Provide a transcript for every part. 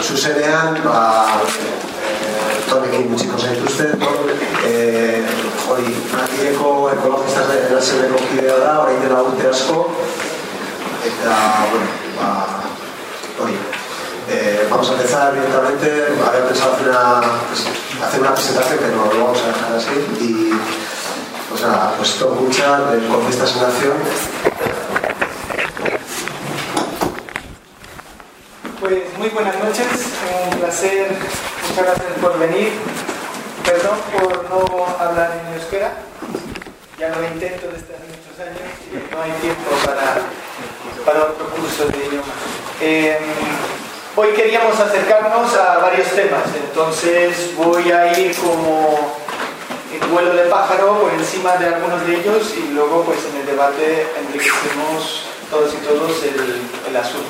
zuzenean, tonekin utziko zaituzte, hori, Madrileko ekologistas nazioneko kidea da, orain dela urte asko, eta, bueno, hori. Vamos a empezar directamente. Había pensado hacer una presentación, pero lo vamos a dejar así. Y, pues nada, pues todo mucha del Ecologistas en Acción. Pues muy buenas noches, un placer, muchas gracias por venir. Perdón por no hablar en euskera, ya lo intento desde hace muchos años y no hay tiempo para otro curso de idioma. Hoy queríamos acercarnos a varios temas, entonces voy a ir como en vuelo de pájaro por encima de algunos de ellos y luego pues en el debate enriquecemos todos y todos el asunto.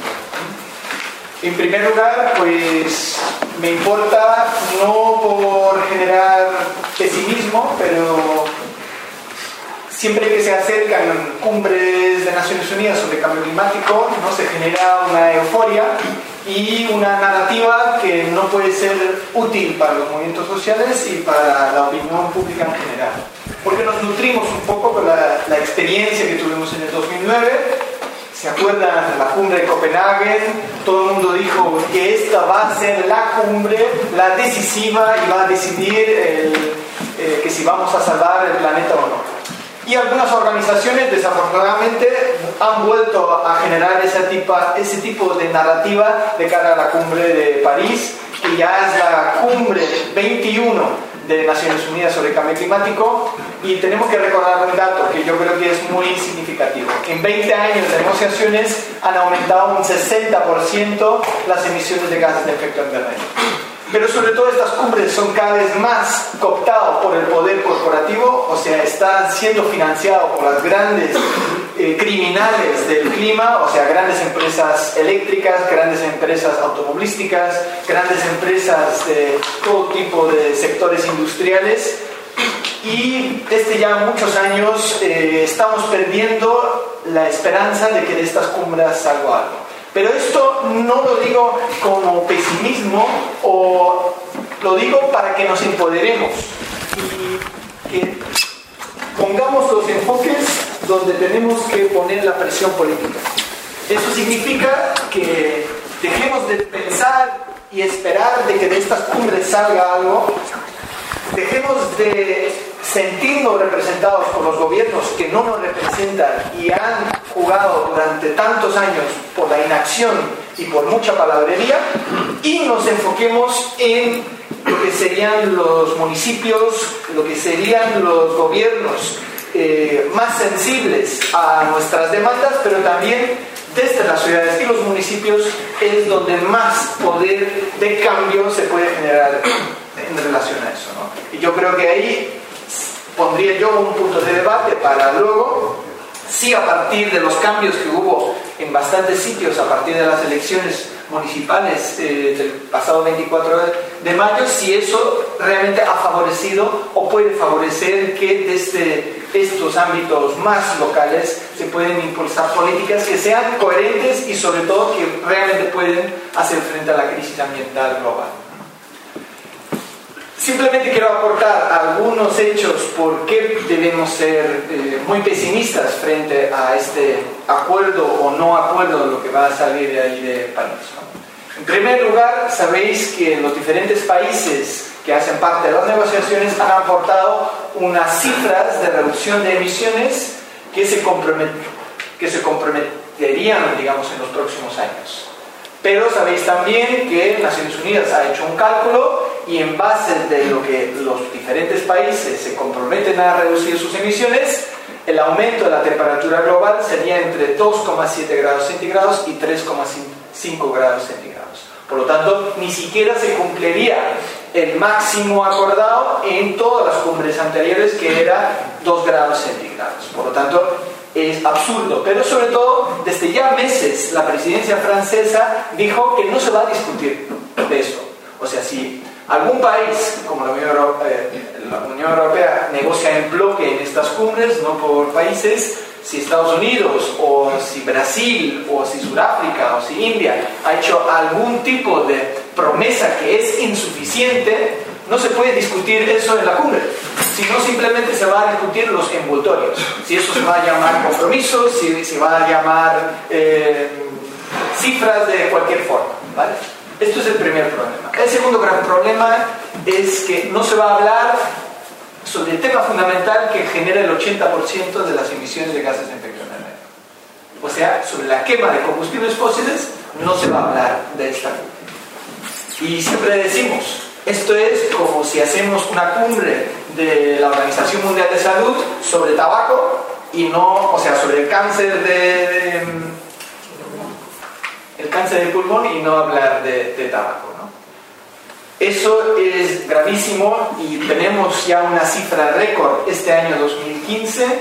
En primer lugar, pues me importa no por generar pesimismo, pero siempre que se acercan cumbres de Naciones Unidas sobre cambio climático, ¿no? Se genera una euforia y una narrativa que no puede ser útil para los movimientos sociales y para la opinión pública en general. Porque nos nutrimos un poco con la experiencia que tuvimos en el 2009. ¿Se acuerdan de la cumbre de Copenhague? Todo el mundo dijo que esta va a ser la cumbre, la decisiva, y va a decidir que si vamos a salvar el planeta o no. Y algunas organizaciones desafortunadamente han vuelto a generar ese tipo de narrativa de cara a la cumbre de París, que ya es la cumbre 21 de Naciones Unidas sobre cambio climático, y tenemos que recordar un dato que yo creo que es muy significativo. En 20 años de negociaciones han aumentado un 60% las emisiones de gases de efecto invernadero. Pero sobre todo estas cumbres son cada vez más cooptadas por el poder corporativo, o sea, están siendo financiados por las grandes criminales del clima, o sea, grandes empresas eléctricas, grandes empresas automovilísticas, grandes empresas de todo tipo de sectores industriales. Y desde ya muchos años estamos perdiendo la esperanza de que de estas cumbres salga algo. Pero esto no lo digo como pesimismo, o lo digo para que nos empoderemos y que pongamos los enfoques donde tenemos que poner la presión política. Eso significa que dejemos de pensar y esperar de que de estas cumbres salga algo. Dejemos de sentirnos representados por los gobiernos que no nos representan y han jugado durante tantos años por la inacción y por mucha palabrería, y nos enfoquemos en lo que serían los municipios, lo que serían los gobiernos más sensibles a nuestras demandas, pero también desde las ciudades y los municipios es donde más poder de cambio se puede generar en relación a eso, ¿no? Y yo creo que ahí pondría yo un punto de debate para luego, si a partir de los cambios que hubo en bastantes sitios a partir de las elecciones municipales del pasado 24 de mayo, si eso realmente ha favorecido o puede favorecer que desde estos ámbitos más locales se pueden impulsar políticas que sean coherentes y sobre todo que realmente pueden hacer frente a la crisis ambiental global. Simplemente quiero aportar algunos hechos por qué debemos ser muy pesimistas frente a este acuerdo o no acuerdo de lo que va a salir de ahí de París, ¿no? En primer lugar, sabéis que los diferentes países que hacen parte de las negociaciones han aportado unas cifras de reducción de emisiones que se comprometerían, digamos, en los próximos años. Pero sabéis también que Naciones Unidas ha hecho un cálculo y en base de lo que los diferentes países se comprometen a reducir sus emisiones, el aumento de la temperatura global sería entre 2,7 grados centígrados y 3,5 grados centígrados. Por lo tanto, ni siquiera se cumpliría el máximo acordado en todas las cumbres anteriores, que era 2 grados centígrados. Por lo tanto, es absurdo. Pero sobre todo, desde ya meses, la presidencia francesa dijo que no se va a discutir de eso. O sea, si algún país, como la Unión Europea, negocia en bloque en estas cumbres, no por países, si Estados Unidos, o si Brasil, o si Sudáfrica, o si India ha hecho algún tipo de promesa que es insuficiente, no se puede discutir eso en la cumbre, sino simplemente se va a discutir los envoltorios. Si eso se va a llamar compromisos, si se va a llamar cifras de cualquier forma, ¿vale? Esto es el primer problema. El segundo gran problema es que no se va a hablar sobre el tema fundamental que genera el 80% de las emisiones de gases de efecto invernadero. O sea, sobre la quema de combustibles fósiles no se va a hablar de esta cumbre. Y siempre decimos, esto es como si hacemos una cumbre de la Organización Mundial de Salud sobre tabaco y no, o sea, sobre el cáncer de pulmón y no hablar de tabaco, ¿no? Eso es gravísimo y tenemos ya una cifra récord este año 2015,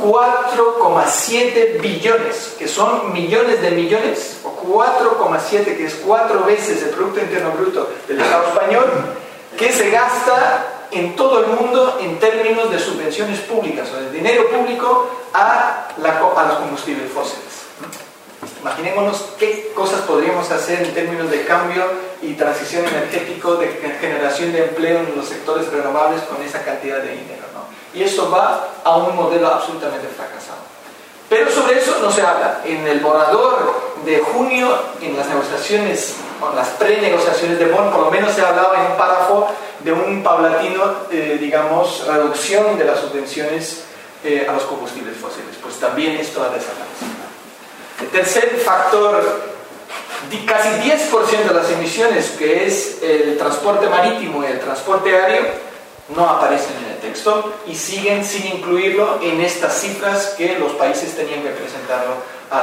4,7 billones, que son millones de millones, o 4,7, que es 4 veces el Producto Interno Bruto del Estado español, que se gasta en todo el mundo en términos de subvenciones públicas o de dinero público a los combustibles fósiles. Imaginémonos qué cosas podríamos hacer en términos de cambio y transición energético, de generación de empleo en los sectores renovables con esa cantidad de dinero, ¿no? Y eso va a un modelo absolutamente fracasado. Pero sobre eso no se habla. En el borrador de junio, en las negociaciones, o las prenegociaciones de Bonn, por lo menos se hablaba en un párrafo de un paulatino, digamos, reducción de las subvenciones a los combustibles fósiles. Pues también esto ha desaparecido. El tercer factor, casi 10% de las emisiones, que es el transporte marítimo y el transporte aéreo, no aparecen en el texto y siguen sin incluirlo en estas cifras que los países tenían que presentarlo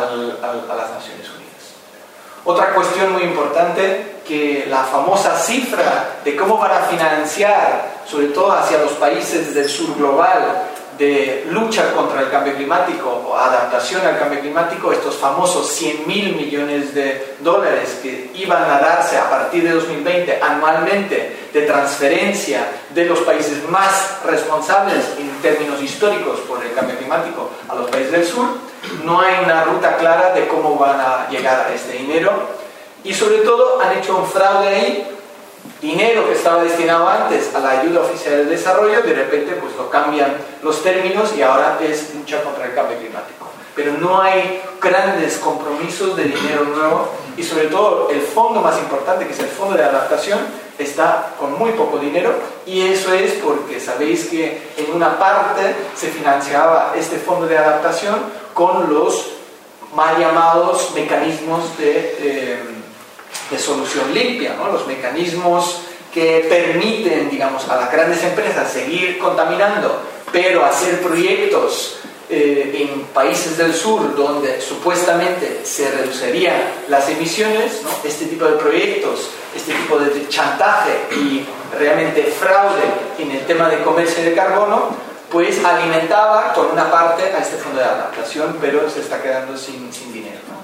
a las Naciones Unidas. Otra cuestión muy importante, que la famosa cifra de cómo van a financiar, sobre todo hacia los países del sur global, de lucha contra el cambio climático o adaptación al cambio climático, estos famosos 100.000 millones de dólares que iban a darse a partir de 2020 anualmente de transferencia de los países más responsables en términos históricos por el cambio climático a los países del sur, no hay una ruta clara de cómo van a llegar a este dinero y sobre todo han hecho un fraude ahí. Dinero que estaba destinado antes a la ayuda oficial del desarrollo, de repente pues lo cambian los términos y ahora es lucha contra el cambio climático. Pero no hay grandes compromisos de dinero nuevo y sobre todo el fondo más importante, que es el fondo de adaptación, está con muy poco dinero y eso es porque sabéis que en una parte se financiaba este fondo de adaptación con los mal llamados mecanismos de solución limpia, ¿no? Los mecanismos que permiten, digamos, a las grandes empresas seguir contaminando, pero hacer proyectos en países del sur donde supuestamente se reducirían las emisiones, ¿no? Este tipo de proyectos, este tipo de chantaje y realmente fraude en el tema de comercio de carbono, pues alimentaba por una parte a este fondo de adaptación, pero se está quedando sin dinero, ¿no?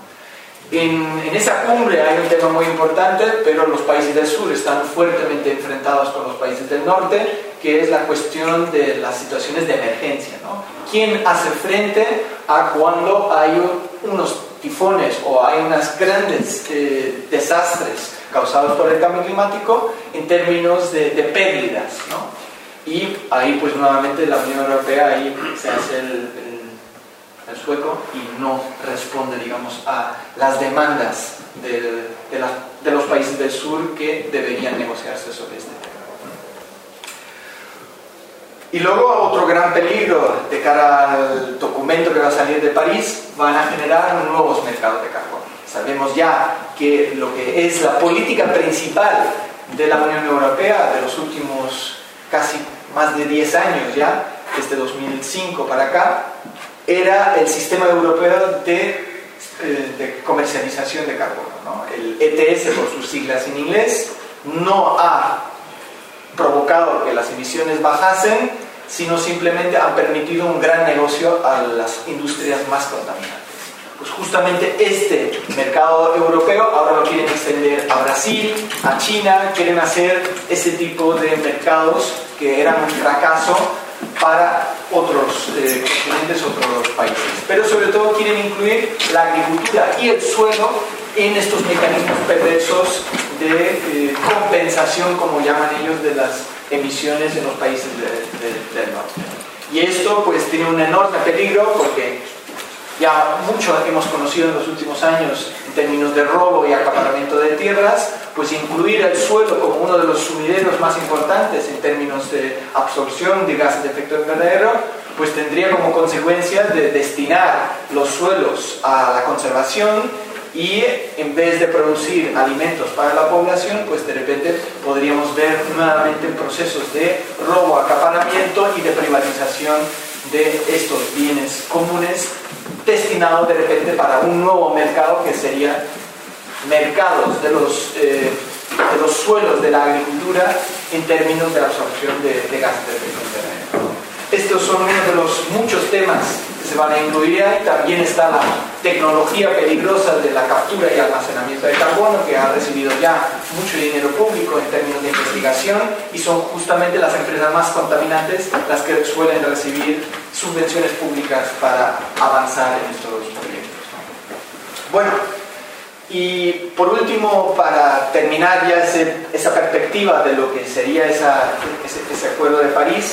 En esa cumbre hay un tema muy importante, pero los países del sur están fuertemente enfrentados con los países del norte, que es la cuestión de las situaciones de emergencia, ¿no? ¿Quién hace frente a cuando hay unos tifones o hay unos grandes desastres causados por el cambio climático en términos de pérdidas, ¿no? Y ahí pues nuevamente la Unión Europea ahí se hace el sueco y no responde, digamos, a las demandas de los países del sur que deberían negociarse sobre este tema. Y luego otro gran peligro de cara al documento que va a salir de París, van a generar nuevos mercados de carbono. Sabemos ya que lo que es la política principal de la Unión Europea de los últimos casi más de 10 años ya, desde 2005 para acá, era el sistema europeo de comercialización de carbono, ¿no? El ETS, por sus siglas en inglés, no ha provocado que las emisiones bajasen, sino simplemente han permitido un gran negocio a las industrias más contaminantes. Pues justamente este mercado europeo ahora lo quieren extender a Brasil, a China, quieren hacer ese tipo de mercados que eran un fracaso para otros continentes, otros países. Pero sobre todo quieren incluir la agricultura y el suelo en estos mecanismos perversos de compensación, como llaman ellos, de las emisiones en los países del norte. Y esto pues tiene un enorme peligro porque ya mucho hemos conocido en los últimos años en términos de robo y acaparamiento de tierras, pues incluir el suelo como uno de los sumideros más importantes en términos de absorción de gases de efecto invernadero, pues tendría como consecuencia de destinar los suelos a la conservación y en vez de producir alimentos para la población, pues de repente podríamos ver nuevamente procesos de robo, acaparamiento y de privatización de estos bienes comunes destinados de repente para un nuevo mercado que sería mercados de los suelos de la agricultura en términos de absorción de gases de efecto invernadero. Estos son uno de los muchos temas que se van a incluir ahí. También está la tecnología peligrosa de la captura y almacenamiento de carbono, que ha recibido ya mucho dinero público en términos de investigación, y son justamente las empresas más contaminantes las que suelen recibir subvenciones públicas para avanzar en estos proyectos. Bueno, y por último, para terminar ya esa perspectiva de lo que sería ese acuerdo de París,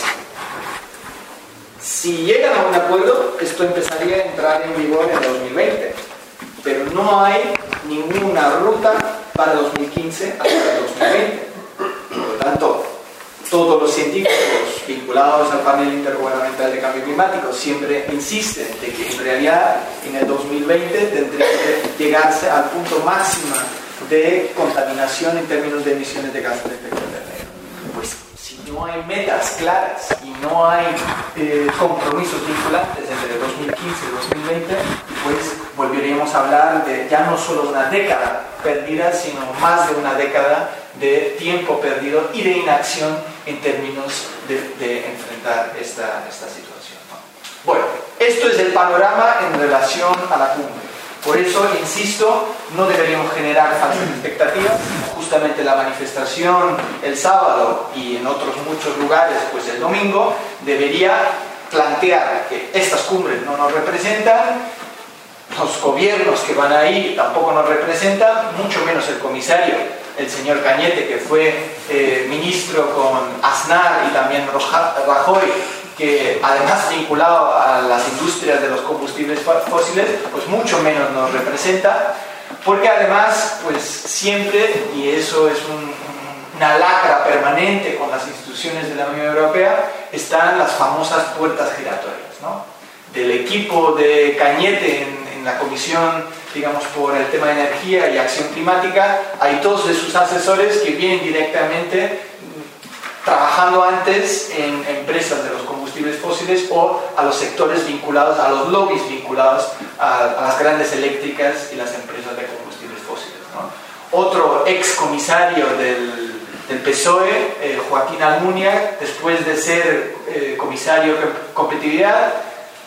si llegan a un acuerdo, esto empezaría a entrar en vigor en 2020, pero no hay ninguna ruta para 2015 hasta el 2020. Por lo tanto, todos los científicos vinculados al panel intergubernamental de cambio climático siempre insisten de que en realidad en el 2020 tendría que llegarse al punto máximo de contaminación en términos de emisiones de gases de efecto invernadero. Pues si no hay metas claras y no hay compromisos vinculantes entre 2015 y 2020, pues volveríamos a hablar de ya no solo una década perdida, sino más de una década de tiempo perdido y de inacción en términos de enfrentar esta situación, ¿no? Bueno, esto es el panorama en relación a la cumbre. Por eso, insisto, no deberíamos generar falsas expectativas. Justamente la manifestación el sábado y en otros muchos lugares, pues el domingo, debería plantear que estas cumbres no nos representan, los gobiernos que van ahí tampoco nos representan, mucho menos el comisario, el señor Cañete, que fue ministro con Aznar y también Rajoy, que además vinculado a las industrias de los combustibles fósiles, pues mucho menos nos representa, porque además, pues siempre, y eso es una lacra permanente con las instituciones de la Unión Europea, están las famosas puertas giratorias, ¿no? Del equipo de Cañete en la comisión, digamos, por el tema de energía y acción climática, hay dos de sus asesores que vienen directamente trabajando antes en empresas de los combustibles fósiles o a los sectores vinculados, a los lobbies vinculados a las grandes eléctricas y las empresas de combustibles fósiles, ¿no? Otro ex comisario del PSOE, Joaquín Almunia, después de ser comisario de competitividad,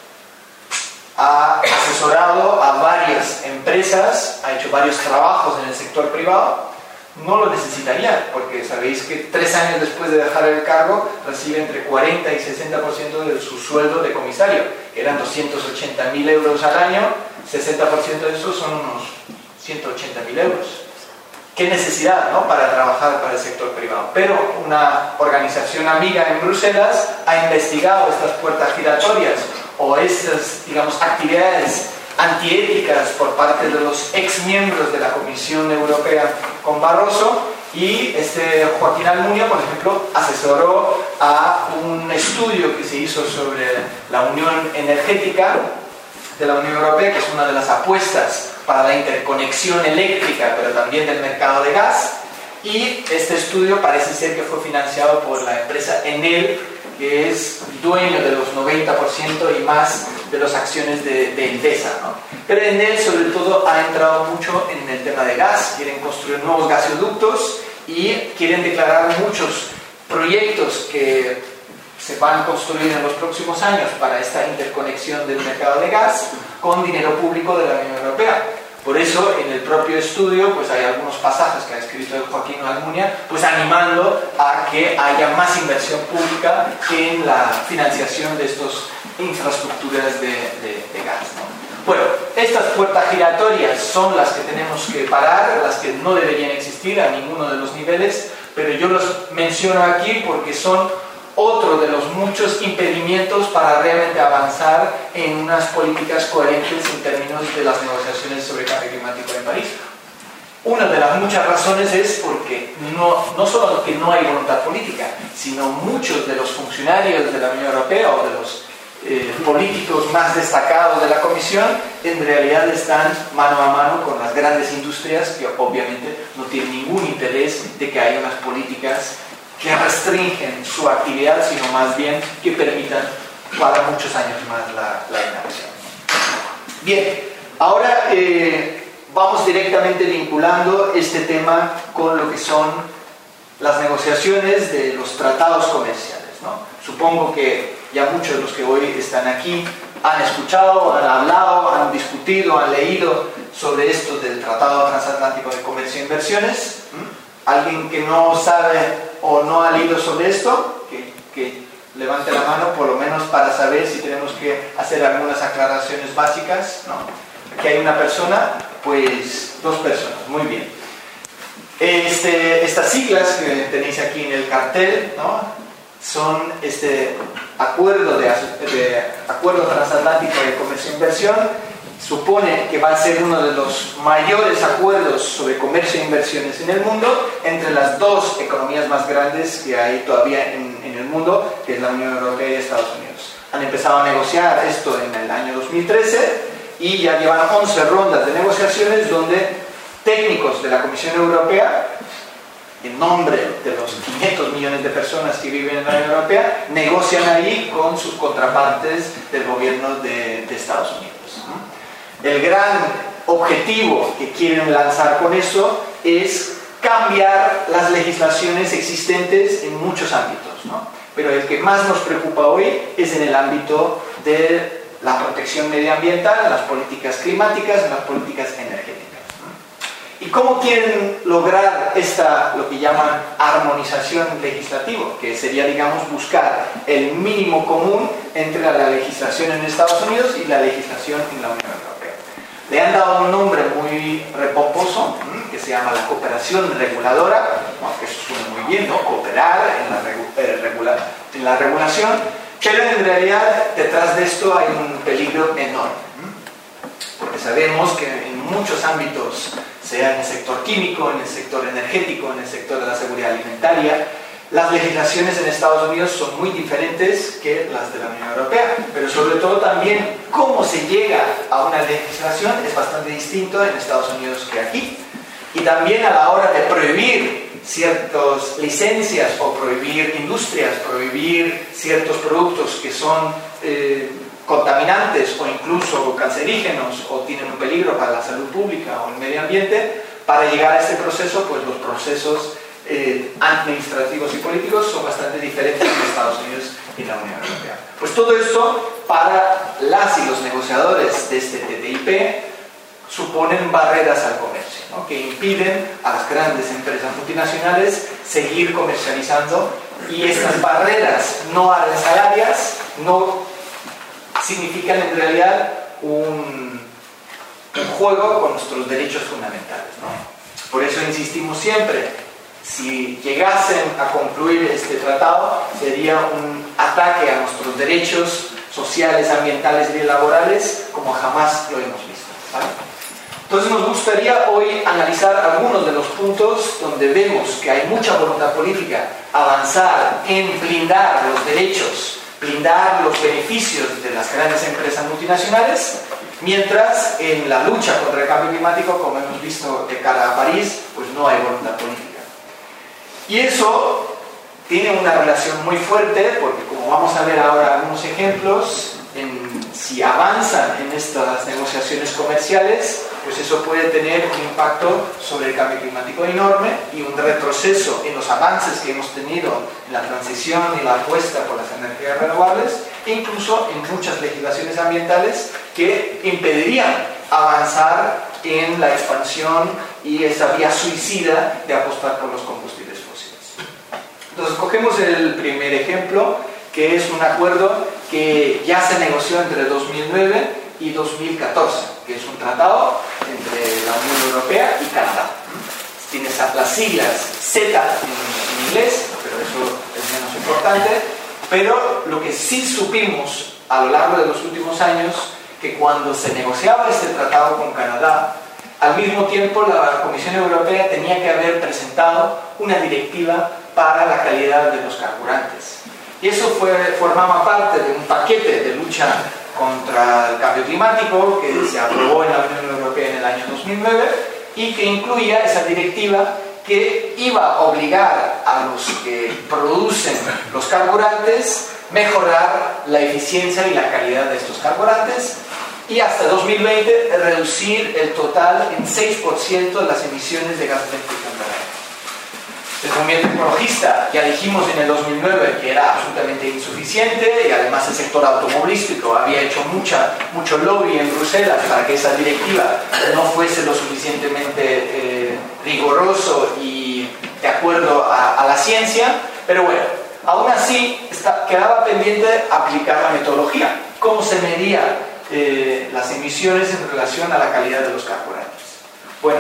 ha asesorado a varias empresas, ha hecho varios trabajos en el sector privado. No lo necesitaría, porque sabéis que 3 años después de dejar el cargo recibe entre 40 y 60% de su sueldo de comisario, que eran 280.000 euros al año. 60% de esos son unos 180.000 euros. ¿Qué necesidad, ¿no?, para trabajar para el sector privado? Pero una organización amiga en Bruselas ha investigado estas puertas giratorias o estas, digamos, actividades antiéticas por parte de los exmiembros de la Comisión Europea con Barroso, y Joaquín Almunia, por ejemplo, asesoró a un estudio que se hizo sobre la Unión Energética de la Unión Europea, que es una de las apuestas para la interconexión eléctrica, pero también del mercado de gas, y este estudio parece ser que fue financiado por la empresa Enel, que es dueño de los 90% y más de las acciones de Endesa, ¿no? Pero Enel sobre todo ha entrado mucho en el tema de gas, quieren construir nuevos gasoductos y quieren declarar muchos proyectos que se van a construir en los próximos años para esta interconexión del mercado de gas con dinero público de la Unión Europea. Por eso, en el propio estudio, pues hay algunos pasajes que ha escrito Joaquín Almunia, pues animando a que haya más inversión pública en la financiación de estas infraestructuras de gas, ¿no? Bueno, estas puertas giratorias son las que tenemos que parar, las que no deberían existir a ninguno de los niveles, pero yo los menciono aquí porque son otro de los muchos impedimentos para realmente avanzar en unas políticas coherentes en términos de las negociaciones sobre cambio climático en París. Una de las muchas razones es porque no solo que no hay voluntad política, sino muchos de los funcionarios de la Unión Europea o de los políticos más destacados de la Comisión en realidad están mano a mano con las grandes industrias que obviamente no tienen ningún interés de que haya unas políticas que restringen su actividad, sino más bien que permitan para muchos años más la inacción. Bien, ahora vamos directamente vinculando este tema con lo que son las negociaciones de los tratados comerciales, ¿no? Supongo que ya muchos de los que hoy están aquí han escuchado, han hablado, han discutido, han leído sobre esto del Tratado Transatlántico de Comercio e Inversiones. ¿Alguien que no sabe o no ha leído sobre esto? Que levante la mano, por lo menos para saber si tenemos que hacer algunas aclaraciones básicas, ¿no? Aquí hay una persona, pues 2 personas, muy bien. Estas siglas que tenéis aquí en el cartel, ¿no? Son este acuerdo transatlántico de comercio e inversión. Supone que va a ser uno de los mayores acuerdos sobre comercio e inversiones en el mundo entre las 2 economías más grandes que hay todavía en el mundo, que es la Unión Europea y Estados Unidos. Han empezado a negociar esto en el año 2013 y ya llevan 11 rondas de negociaciones donde técnicos de la Comisión Europea, en nombre de los 500 millones de personas que viven en la Unión Europea, negocian ahí con sus contrapartes del gobierno de Estados Unidos. El gran objetivo que quieren lanzar con eso es cambiar las legislaciones existentes en muchos ámbitos, ¿no? Pero el que más nos preocupa hoy es en el ámbito de la protección medioambiental, en las políticas climáticas, en las políticas energéticas. ¿Y cómo quieren lograr lo que llaman armonización legislativa? Que sería, digamos, buscar el mínimo común entre la legislación en Estados Unidos y la legislación en la Unión Europea. Le han dado un nombre muy repomposo, que se llama la cooperación reguladora, ¿no? Que eso suena muy bien, ¿no? Cooperar en la regulación, pero en realidad detrás de esto hay un peligro enorme, porque sabemos que en muchos ámbitos, sea en el sector químico, en el sector energético, en el sector de la seguridad alimentaria, las legislaciones en Estados Unidos son muy diferentes que las de la Unión Europea, pero sobre todo también cómo se llega a una legislación es bastante distinto en Estados Unidos que aquí. Y también a la hora de prohibir ciertas licencias o prohibir industrias, prohibir ciertos productos que son contaminantes o incluso cancerígenos o tienen un peligro para la salud pública o el medio ambiente, para llegar a este proceso, pues los procesos administrativos y políticos son bastante diferentes en Estados Unidos y en la Unión Europea. Pues todo esto para las y los negociadores de este TTIP suponen barreras al comercio, ¿no? Que impiden a las grandes empresas multinacionales seguir comercializando, y estas barreras no arancelarias no significan en realidad un juego con nuestros derechos fundamentales, ¿no? Por eso insistimos siempre, si llegasen a concluir este tratado, sería un ataque a nuestros derechos sociales, ambientales y laborales como jamás lo hemos visto, ¿vale? Entonces nos gustaría hoy analizar algunos de los puntos donde vemos que hay mucha voluntad política, avanzar en blindar los derechos, blindar los beneficios de las grandes empresas multinacionales, mientras en la lucha contra el cambio climático, como hemos visto de cara a París, pues no hay voluntad política. Y eso tiene una relación muy fuerte, porque como vamos a ver ahora algunos ejemplos, si avanzan en estas negociaciones comerciales, pues eso puede tener un impacto sobre el cambio climático enorme y un retroceso en los avances que hemos tenido en la transición y la apuesta por las energías renovables, e incluso en muchas legislaciones ambientales que impedirían avanzar en la expansión y esa vía suicida de apostar por los combustibles fósiles. Entonces cogemos el primer ejemplo, que es un acuerdo que ya se negoció entre 2009 y 2014, que es un tratado entre la Unión Europea y Canadá. Tiene las siglas CETA en inglés, pero eso es menos importante. Pero lo que sí supimos a lo largo de los últimos años, que cuando se negociaba este tratado con Canadá, al mismo tiempo la Comisión Europea tenía que haber presentado una directiva para la calidad de los carburantes. Y eso formaba parte de un paquete de lucha contra el cambio climático que se aprobó en la Unión Europea en el año 2009 y que incluía esa directiva que iba a obligar a los que producen los carburantes mejorar la eficiencia y la calidad de estos carburantes y hasta 2020 reducir el total en 6% de las emisiones de gases de efecto invernadero. El movimiento ecologista, ya dijimos en el 2009 que era absolutamente insuficiente y además el sector automovilístico había hecho mucho lobby en Bruselas para que esa directiva no fuese lo suficientemente riguroso y de acuerdo a la ciencia, pero bueno, aún así quedaba pendiente aplicar la metodología, cómo se medía las emisiones en relación a la calidad de los carburantes. Bueno,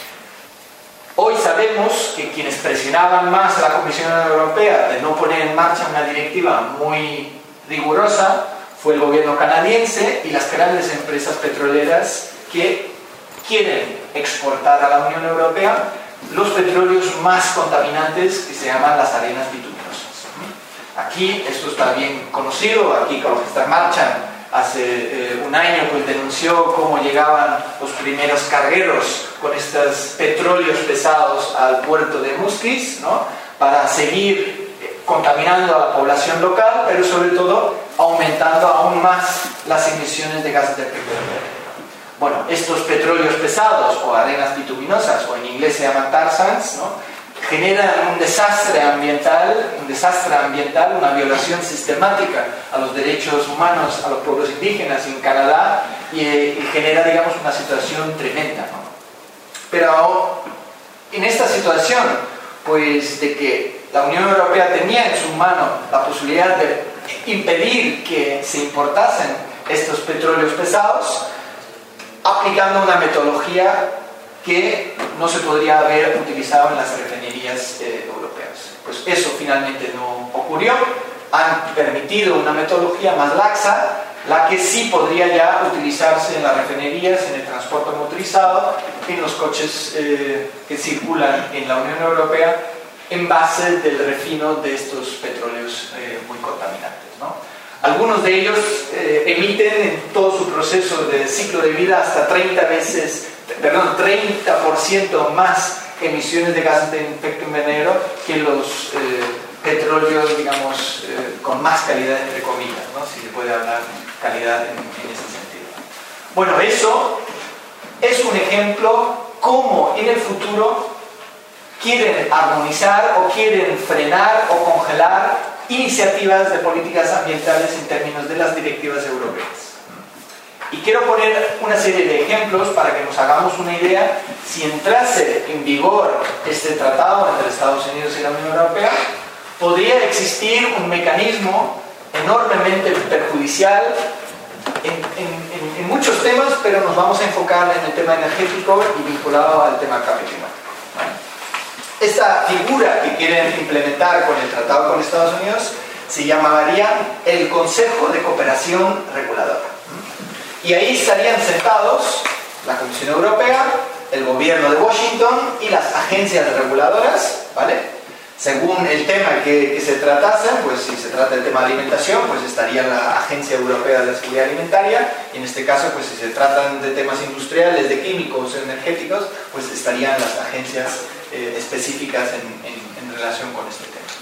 hoy sabemos que quienes presionaban más a la Comisión Europea de no poner en marcha una directiva muy rigurosa fue el gobierno canadiense y las grandes empresas petroleras que quieren exportar a la Unión Europea los petróleos más contaminantes que se llaman las arenas bituminosas. Aquí, esto está bien conocido, aquí Ecologistas Marchan hace un año pues denunció cómo llegaban los primeros cargueros con estos petróleos pesados al puerto de Musquis, ¿no? Para seguir contaminando a la población local, pero sobre todo aumentando aún más las emisiones de gases de efecto invernadero. Bueno, estos petróleos pesados o arenas bituminosas, o en inglés se llaman tar sands, ¿no? Generan un desastre ambiental, una violación sistemática a los derechos humanos, a los pueblos indígenas en Canadá y genera, digamos, una situación tremenda, ¿no? Pero en esta situación, pues de que la Unión Europea tenía en su mano la posibilidad de impedir que se importasen estos petróleos pesados, aplicando una metodología que no se podría haber utilizado en las refinerías europeas. Pues eso finalmente no ocurrió. Han permitido una metodología más laxa, la que sí podría ya utilizarse en las refinerías, en el transporte motorizado, en los coches que circulan en la Unión Europea, en base del refino de estos petróleos muy contaminantes, ¿no? Algunos de ellos emiten en todo su proceso de ciclo de vida hasta 30% más emisiones de gases de efecto invernadero que los petróleos, digamos, con más calidad, entre comillas, ¿no? Si se puede hablar calidad en ese sentido. Bueno, eso es un ejemplo cómo en el futuro quieren armonizar o quieren frenar o congelar iniciativas de políticas ambientales en términos de las directivas europeas. Y quiero poner una serie de ejemplos para que nos hagamos una idea. Si entrase en vigor este tratado entre Estados Unidos y la Unión Europea, podría existir un mecanismo enormemente perjudicial en muchos temas, pero nos vamos a enfocar en el tema energético y vinculado al tema cambio climático. Esta figura que quieren implementar con el tratado con Estados Unidos se llamaría el Consejo de Cooperación Reguladora. Y ahí estarían sentados la Comisión Europea, el gobierno de Washington y las agencias reguladoras, ¿vale? Según el tema que se tratase, pues si se trata del tema de alimentación, pues estaría la Agencia Europea de la Seguridad Alimentaria, y en este caso, pues si se tratan de temas industriales, de químicos, energéticos, pues estarían las agencias específicas en relación con este tema.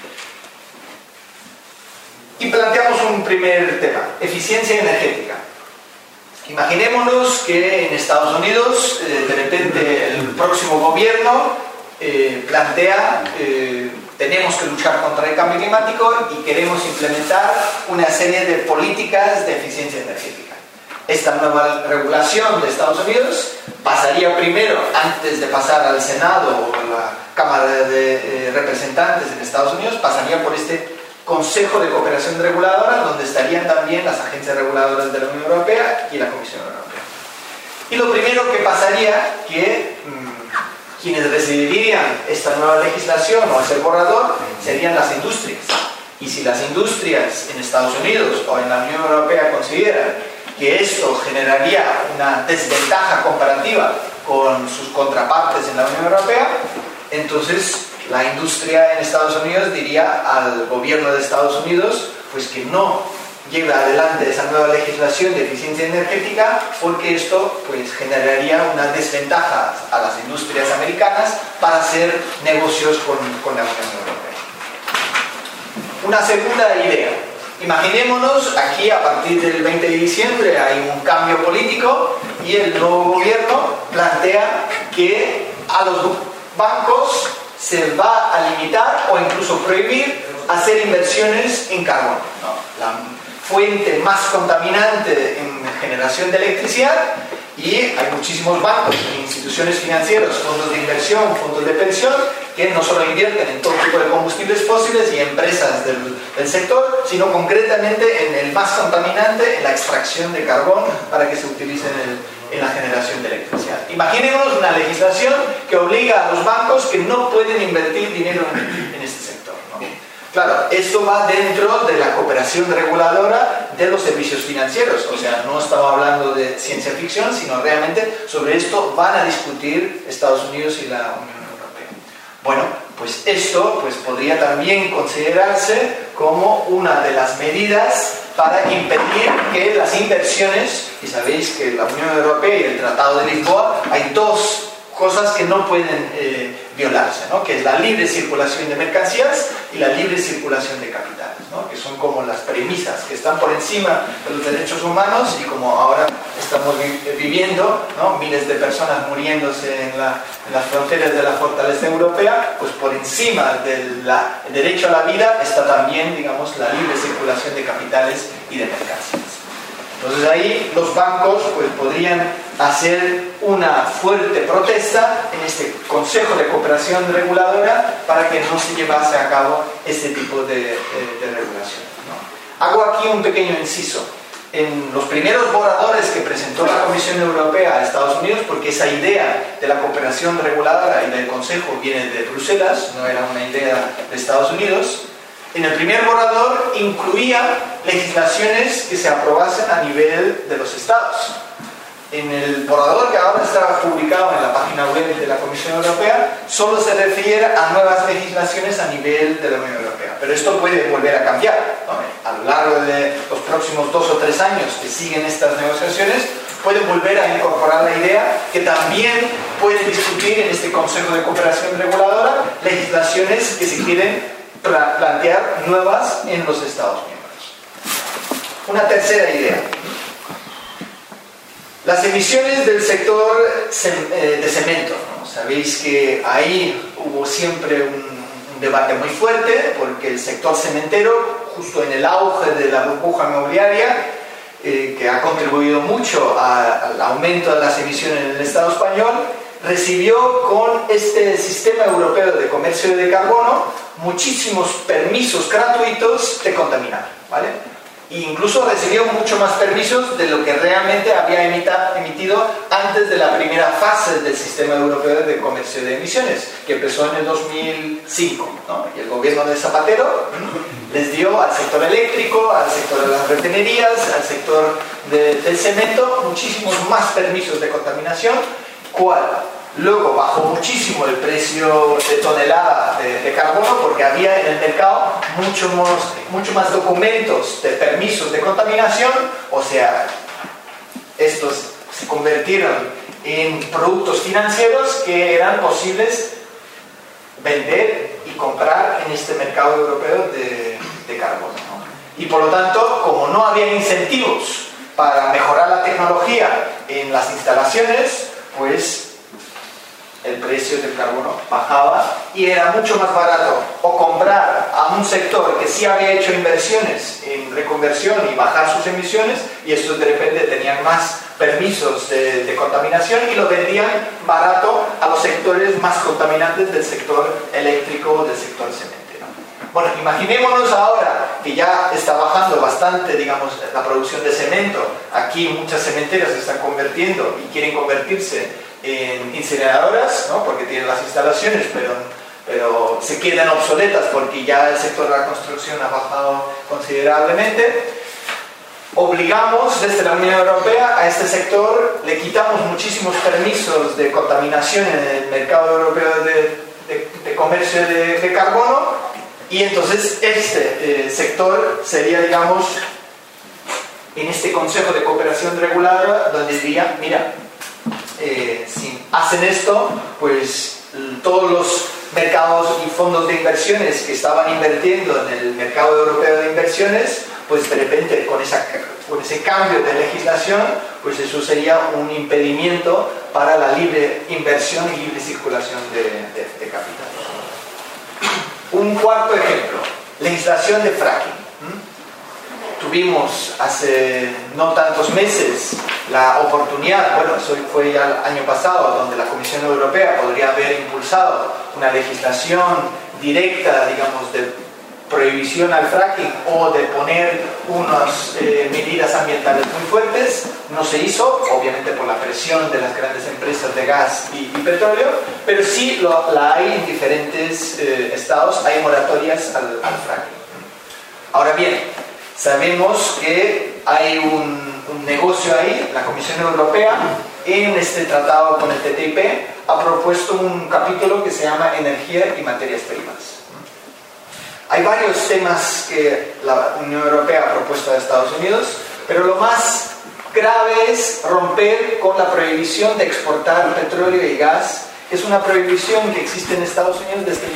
Y planteamos un primer tema, eficiencia energética. Imaginémonos que en Estados Unidos, de repente, el próximo gobierno plantea tenemos que luchar contra el cambio climático y queremos implementar una serie de políticas de eficiencia energética. esta nueva regulación de Estados Unidos pasaría primero, antes de pasar al Senado o a la Cámara de Representantes en Estados Unidos, pasaría por este Consejo de Cooperación Reguladora, donde estarían también las agencias reguladoras de la Unión Europea y la Comisión Europea. Y lo primero que pasaría, que quienes recibirían esta nueva legislación o ese borrador serían las industrias. Y si las industrias en Estados Unidos o en la Unión Europea consideran que esto generaría una desventaja comparativa con sus contrapartes en la Unión Europea, entonces la industria en Estados Unidos diría al gobierno de Estados Unidos pues que no lleve adelante esa nueva legislación de eficiencia energética, porque esto pues generaría una desventaja a las industrias americanas para hacer negocios con la Unión Europea. Una segunda idea. Imaginémonos, aquí a partir del 20 de diciembre hay un cambio político y el nuevo gobierno plantea que a los bancos se va a limitar o incluso prohibir hacer inversiones en carbón, ¿no? La fuente más contaminante en generación de electricidad, y hay muchísimos bancos, instituciones financieras, fondos de inversión, fondos de pensión, que no solo invierten en todo tipo de combustibles fósiles y empresas del sector, sino concretamente en el más contaminante, en la extracción de carbón para que se utilice en la generación de electricidad. Imaginémonos una legislación que obliga a los bancos que no pueden invertir dinero en este sector, ¿no? Claro, esto va dentro de la cooperación reguladora de los servicios financieros, o sea, no estamos hablando de ciencia ficción, sino realmente sobre esto van a discutir Estados Unidos y la Unión Europea. Bueno, pues esto pues, podría también considerarse como una de las medidas para impedir que las inversiones, y sabéis que la Unión Europea y el Tratado de Lisboa hay dos cosas que no pueden violarse, ¿no? Que es la libre circulación de mercancías y la libre circulación de capitales, ¿no? Que son como las premisas que están por encima de los derechos humanos, y como ahora estamos viviendo, ¿no? Miles de personas muriéndose en las fronteras de la fortaleza europea, pues por encima del derecho a la vida está también, digamos, la libre circulación de capitales y de mercancías. Entonces ahí los bancos pues, podrían hacer una fuerte protesta en este Consejo de Cooperación Reguladora para que no se llevase a cabo este tipo de regulación, ¿no? Hago aquí un pequeño inciso. En los primeros borradores que presentó la Comisión Europea a Estados Unidos, porque esa idea de la cooperación reguladora y del Consejo viene de Bruselas, no era una idea de Estados Unidos, en el primer borrador incluía legislaciones que se aprobasen a nivel de los estados. En el borrador que ahora está publicado en la página web de la Comisión Europea, solo se refiere a nuevas legislaciones a nivel de la Unión Europea. Pero esto puede volver a cambiar, ¿no? A lo largo de los próximos 2 o 3 años que siguen estas negociaciones, pueden volver a incorporar la idea que también pueden discutir en este Consejo de Cooperación Reguladora legislaciones que se quieren plantear nuevas en los Estados miembros. Una tercera idea. Las emisiones del sector de cemento, ¿no? Sabéis que ahí hubo siempre un debate muy fuerte, porque el sector cementero, justo en el auge de la burbuja inmobiliaria, que ha contribuido mucho al aumento de las emisiones en el Estado español, recibió con este sistema europeo de comercio de carbono muchísimos permisos gratuitos de contaminar, ¿vale? E incluso recibió mucho más permisos de lo que realmente había emitido antes de la primera fase del sistema europeo de comercio de emisiones, que empezó en el 2005, ¿no? Y el gobierno de Zapatero les dio al sector eléctrico, al sector de las refinerías, al sector del cemento, muchísimos más permisos de contaminación, luego bajó muchísimo el precio de tonelada de carbono, porque había en el mercado mucho más documentos de permisos de contaminación, o sea, estos se convirtieron en productos financieros que eran posibles vender y comprar en este mercado europeo de carbono, ¿no? Y por lo tanto, como no había incentivos para mejorar la tecnología en las instalaciones, pues el precio del carbono bajaba y era mucho más barato o comprar a a un sector que sí había hecho inversiones en reconversión y bajar sus emisiones, y estos de repente tenían más permisos de contaminación y lo vendían barato a los sectores más contaminantes del sector eléctrico, del sector cemento. Bueno, imaginémonos ahora que ya está bajando bastante, digamos, la producción de cemento. Aquí muchas cementeras se están convirtiendo y quieren convertirse en incineradoras, ¿no? Porque tienen las instalaciones, pero se quedan obsoletas porque ya el sector de la construcción ha bajado considerablemente. Obligamos desde la Unión Europea a este sector, le quitamos muchísimos permisos de contaminación en el mercado europeo de comercio de carbono. Y entonces este sector sería, digamos, en este Consejo de Cooperación Regulada, donde diría, mira, si hacen esto, pues todos los mercados y fondos de inversiones que estaban invirtiendo en el mercado europeo de inversiones, pues de repente con ese cambio de legislación, pues eso sería un impedimento para la libre inversión y libre circulación de capital. Un cuarto ejemplo, legislación de fracking. Tuvimos hace no tantos meses la oportunidad, bueno, eso fue ya el año pasado, donde la Comisión Europea podría haber impulsado una legislación directa, digamos, de prohibición al fracking o de poner unas medidas ambientales muy fuertes. No se hizo, obviamente por la presión de las grandes empresas de gas y petróleo, pero sí la hay en diferentes estados, hay moratorias al fracking. Ahora bien, sabemos que hay un negocio ahí. La Comisión Europea en este tratado con el TTIP ha propuesto un capítulo que se llama energía y materias primas. Hay varios temas que la Unión Europea ha propuesto a Estados Unidos, pero lo más grave es romper con la prohibición de exportar petróleo y gas. Es una prohibición que existe en Estados Unidos desde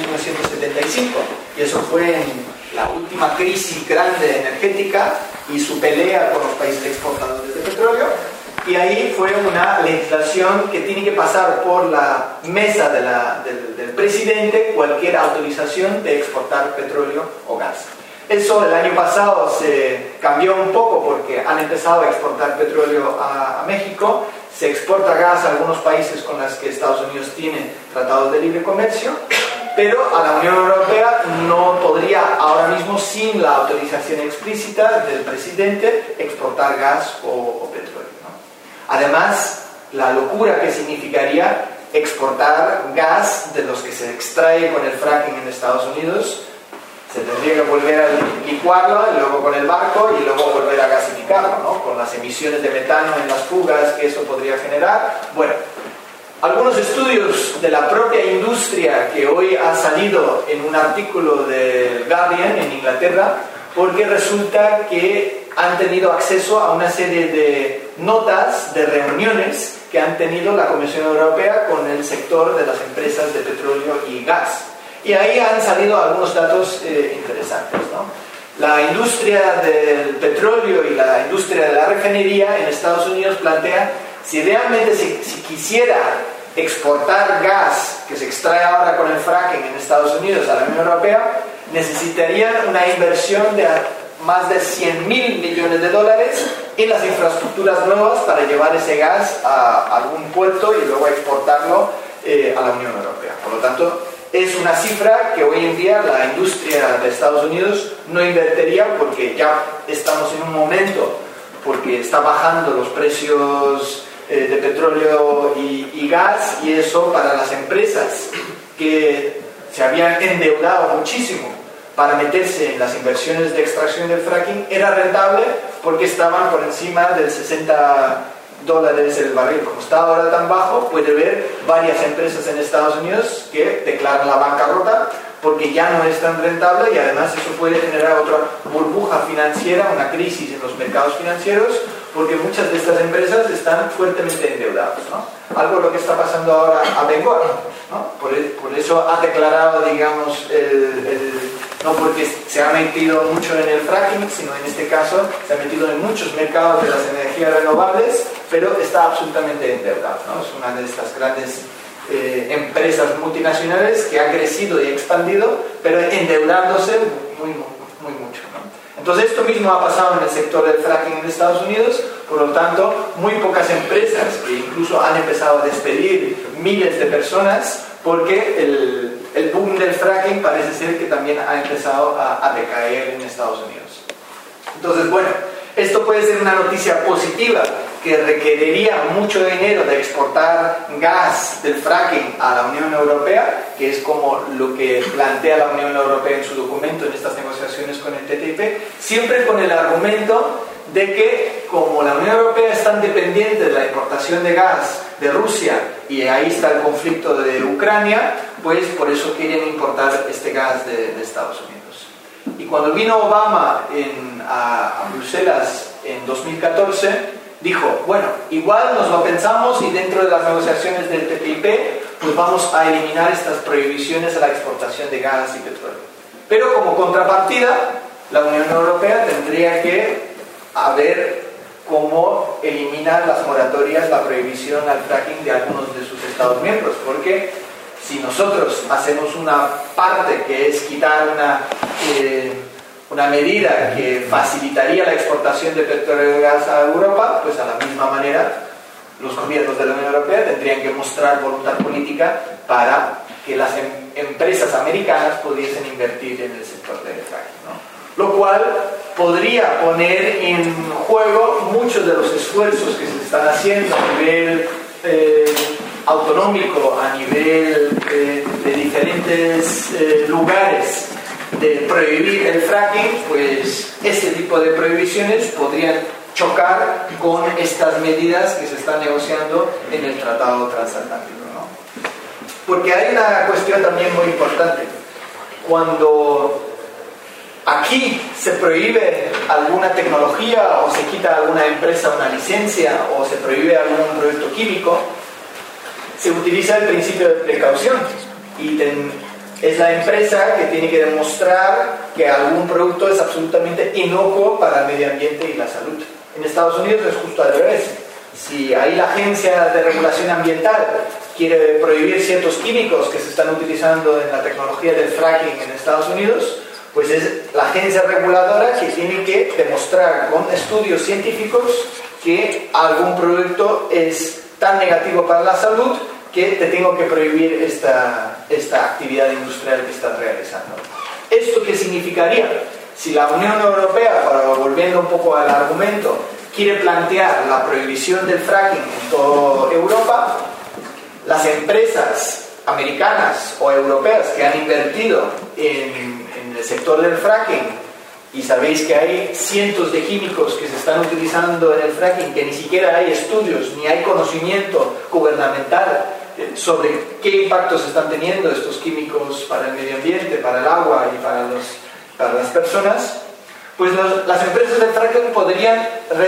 1975, y eso fue en la última crisis grande energética y su pelea con los países exportadores de petróleo. Y ahí fue una legislación que tiene que pasar por la mesa del presidente cualquier autorización de exportar petróleo o gas. Eso el año pasado se cambió un poco porque han empezado a exportar petróleo a México, se exporta gas a algunos países con los que Estados Unidos tiene tratados de libre comercio, pero a la Unión Europea no podría ahora mismo, sin la autorización explícita del presidente, exportar gas o petróleo. Además, la locura que significaría exportar gas de los que se extrae con el fracking en Estados Unidos, se tendría que volver a licuarlo y luego con el barco y luego volver a gasificarlo, ¿no? Con las emisiones de metano en las fugas que eso podría generar. Bueno, algunos estudios de la propia industria que hoy ha salido en un artículo del Guardian en Inglaterra, porque resulta que han tenido acceso a una serie de notas de reuniones que han tenido la Comisión Europea con el sector de las empresas de petróleo y gas. Y ahí han salido algunos datos interesantes, ¿no? La industria del petróleo y la industria de la refinería en Estados Unidos plantea, si realmente si quisiera exportar gas que se extrae ahora con el fracking en Estados Unidos a la Unión Europea, necesitarían una inversión de más de $100.000 millones en las infraestructuras nuevas para llevar ese gas a algún puerto y luego exportarlo a la Unión Europea. Por lo tanto, es una cifra que hoy en día la industria de Estados Unidos no invertiría, porque ya estamos en un momento, porque está bajando los precios de petróleo y gas, y eso para las empresas que se habían endeudado muchísimo para meterse en las inversiones de extracción del fracking era rentable, porque estaban por encima del $60 el barril. Como está ahora tan bajo, puede ver varias empresas en Estados Unidos que declaran la bancarrota porque ya no es tan rentable, y además eso puede generar otra burbuja financiera, una crisis en los mercados financieros, porque muchas de estas empresas están fuertemente endeudadas, ¿no? Algo lo que está pasando ahora a Bengor, ¿no? Por eso ha declarado, digamos, no porque se ha metido mucho en el fracking, sino en este caso se ha metido en muchos mercados de las energías renovables, pero está absolutamente endeudado, ¿no? Es una de estas grandes empresas multinacionales que han crecido y expandido, pero endeudándose muy mucho, ¿no? Entonces esto mismo ha pasado en el sector del fracking en Estados Unidos. Por lo tanto, muy pocas empresas que incluso han empezado a despedir miles de personas porque el boom del fracking parece ser que también ha empezado a decaer en Estados Unidos. Entonces, bueno, esto puede ser una noticia positiva que requeriría mucho dinero de exportar gas del fracking a la Unión Europea, que es como lo que plantea la Unión Europea en su documento en estas negociaciones con el TTIP, siempre con el argumento de que como la Unión Europea es tan dependiente de la importación de gas de Rusia y ahí está el conflicto de Ucrania, pues por eso quieren importar este gas de Estados Unidos. Y cuando vino Obama a Bruselas en 2014, dijo, bueno, igual nos lo pensamos y dentro de las negociaciones del TTIP pues vamos a eliminar estas prohibiciones a la exportación de gas y petróleo. Pero como contrapartida, la Unión Europea tendría que ver cómo eliminar las moratorias, la prohibición al fracking de algunos de sus Estados miembros, porque si nosotros hacemos una parte que es quitar una medida que facilitaría la exportación de petróleo y gas a Europa, pues a la misma manera los gobiernos de la Unión Europea tendrían que mostrar voluntad política para que las empresas americanas pudiesen invertir en el sector del fracking, ¿no? Lo cual podría poner en juego muchos de los esfuerzos que se están haciendo a nivel autonómico, a nivel de diferentes lugares de prohibir el fracking. Pues este tipo de prohibiciones podrían chocar con estas medidas que se están negociando en el Tratado Transatlántico, ¿no? Porque hay una cuestión también muy importante. Cuando aquí se prohíbe alguna tecnología o se quita a alguna empresa una licencia o se prohíbe algún producto químico, se utiliza el principio de precaución y es la empresa que tiene que demostrar que algún producto es absolutamente inocuo para el medio ambiente y la salud. En Estados Unidos es justo al revés. Si ahí la Agencia de Regulación Ambiental quiere prohibir ciertos químicos que se están utilizando en la tecnología del fracking en Estados Unidos, pues es la agencia reguladora que tiene que demostrar con estudios científicos que algún producto es tan negativo para la salud que te tengo que prohibir esta actividad industrial que estás realizando. ¿Esto qué significaría? Si la Unión Europea, volviendo un poco al argumento, quiere plantear la prohibición del fracking en toda Europa, las empresas americanas o europeas que han invertido en el sector del fracking, y sabéis que hay cientos de químicos que se están utilizando en el fracking, que ni siquiera hay estudios ni hay conocimiento gubernamental sobre qué impactos están teniendo estos químicos para el medio ambiente, para el agua y para las personas, pues las empresas de fracking podrían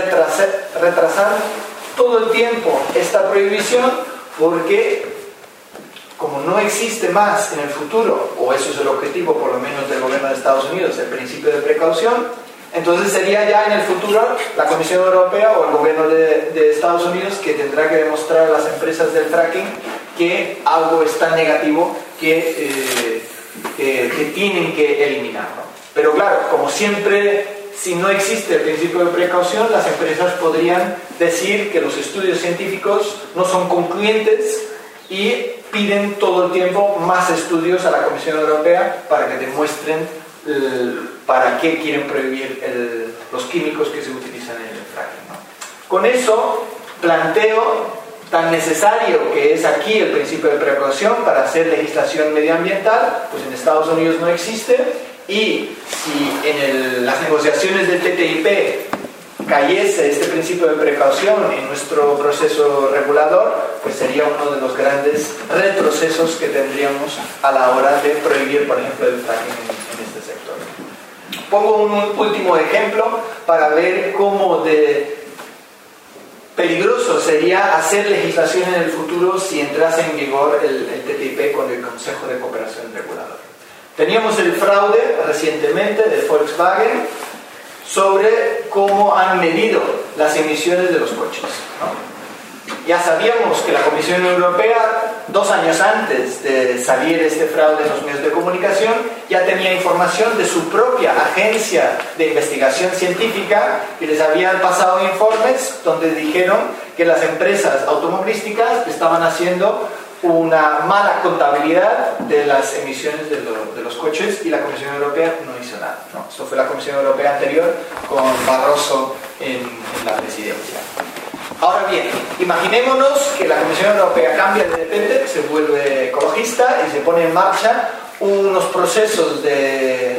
retrasar todo el tiempo esta prohibición, porque como no existe más en el futuro, o eso es el objetivo por lo menos del gobierno de Estados Unidos, el principio de precaución, entonces sería ya en el futuro la Comisión Europea o el gobierno de Estados Unidos que tendrá que demostrar a las empresas del fracking que algo es tan negativo que tienen que eliminarlo. Pero claro, como siempre, si no existe el principio de precaución, las empresas podrían decir que los estudios científicos no son concluyentes y piden todo el tiempo más estudios a la Comisión Europea para que demuestren para qué quieren prohibir los químicos que se utilizan en el fracking, ¿no? Con eso planteo tan necesario que es aquí el principio de precaución para hacer legislación medioambiental, pues en Estados Unidos no existe, y si en las negociaciones del TTIP cayese este principio de precaución en nuestro proceso regulador, pues sería uno de los grandes retrocesos que tendríamos a la hora de prohibir, por ejemplo, el fracking en este sector. Pongo un último ejemplo para ver cómo de peligroso sería hacer legislación en el futuro si entrase en vigor el TTIP con el Consejo de Cooperación Reguladora. Teníamos el fraude recientemente de Volkswagen sobre cómo han medido las emisiones de los coches, ¿no? Ya sabíamos que la Comisión Europea 2 años antes de salir este fraude en los medios de comunicación, ya tenía información de su propia agencia de investigación científica y les habían pasado informes donde dijeron que las empresas automovilísticas estaban haciendo una mala contabilidad de las emisiones de los coches, y la Comisión Europea no hizo nada, ¿no? Esto fue la Comisión Europea anterior con Barroso en la presidencia. Ahora bien, imaginémonos que la Comisión Europea cambia de repente, se vuelve ecologista y se pone en marcha unos procesos de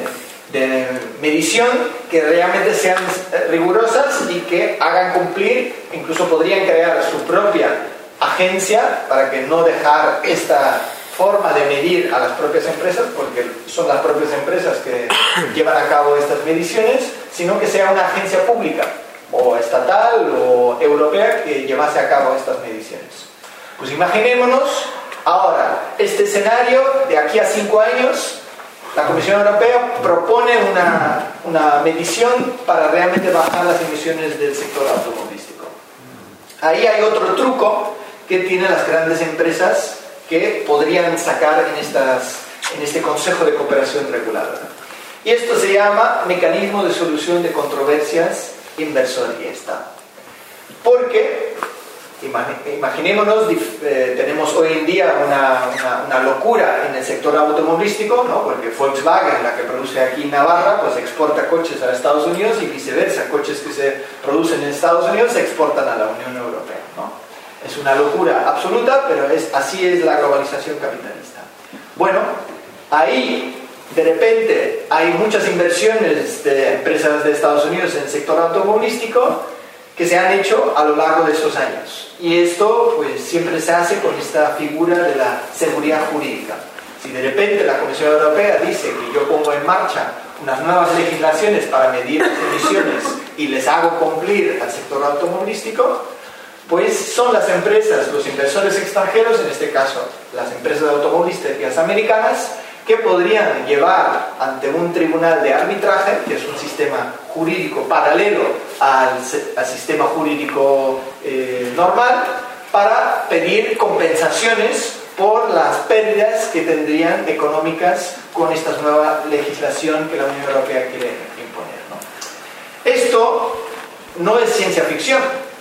medición que realmente sean rigurosas y que hagan cumplir, incluso podrían crear su propia agencia para que no dejar esta forma de medir a las propias empresas, porque son las propias empresas que llevan a cabo estas mediciones, sino que sea una agencia pública o estatal o europea que llevase a cabo estas mediciones. Pues imaginémonos ahora este escenario de aquí a 5 años. La Comisión Europea propone una medición para realmente bajar las emisiones del sector automovilístico. Ahí hay otro truco que tienen las grandes empresas que podrían sacar en este Consejo de Cooperación Reguladora. Y esto se llama mecanismo de solución de controversias inversor y Estado. Porque, imaginémonos, tenemos hoy en día una locura en el sector automovilístico, ¿no? Porque Volkswagen, la que produce aquí en Navarra, pues exporta coches a Estados Unidos y viceversa, coches que se producen en Estados Unidos se exportan a la Unión Europea, ¿no? Es una locura absoluta, pero así es la globalización capitalista. Bueno, ahí de repente hay muchas inversiones de empresas de Estados Unidos en el sector automovilístico que se han hecho a lo largo de esos años. Y esto pues siempre se hace con esta figura de la seguridad jurídica. Si de repente la Comisión Europea dice que yo pongo en marcha unas nuevas legislaciones para medir las emisiones y les hago cumplir al sector automovilístico, pues son las empresas, los inversores extranjeros, en este caso las empresas automovilísticas americanas, que podrían llevar ante un tribunal de arbitraje, que es un sistema jurídico paralelo al sistema jurídico normal, para pedir compensaciones por las pérdidas que tendrían económicas con esta nueva legislación que la Unión Europea quiere imponer, ¿no? Esto no es ciencia ficción,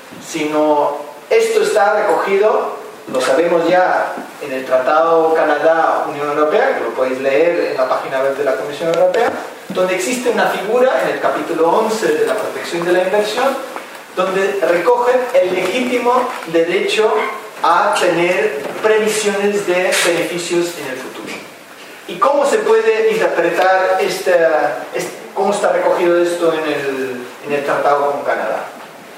sino esto está recogido, lo sabemos ya, en el Tratado Canadá-Unión Europea, que lo podéis leer en la página web de la Comisión Europea, donde existe una figura en el capítulo 11 de la protección de la inversión, donde recogen el legítimo derecho a tener previsiones de beneficios en el futuro. ¿Y cómo se puede interpretar cómo está recogido esto en el Tratado con Canadá?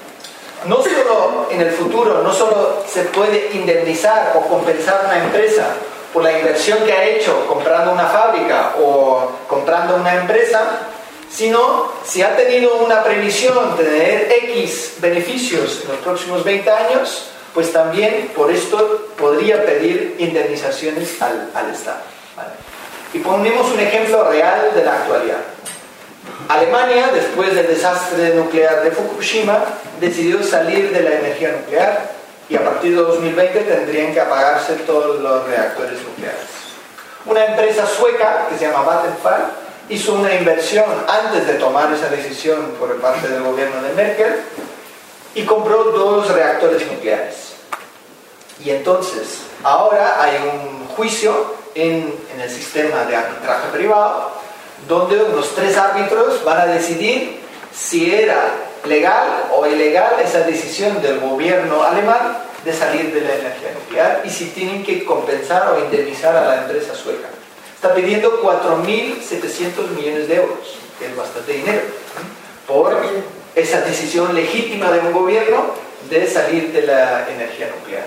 No solo en el futuro, no solo se puede indemnizar o compensar a una empresa por la inversión que ha hecho comprando una fábrica o comprando una empresa, sino si ha tenido una previsión de tener X beneficios en los próximos 20 años, pues también por esto podría pedir indemnizaciones al Estado, ¿vale? Y ponemos un ejemplo real de la actualidad. Alemania, después del desastre nuclear de Fukushima, decidió salir de la energía nuclear y a partir de 2020 tendrían que apagarse todos los reactores nucleares. Una empresa sueca que se llama Vattenfall hizo una inversión antes de tomar esa decisión por parte del gobierno de Merkel y compró 2 reactores nucleares. Y entonces, ahora hay un juicio en el sistema de arbitraje privado, donde unos 3 árbitros van a decidir si era legal o ilegal esa decisión del gobierno alemán de salir de la energía nuclear y si tienen que compensar o indemnizar a la empresa sueca. Está pidiendo 4.700 millones de euros, que es bastante dinero, por esa decisión legítima de un gobierno de salir de la energía nuclear.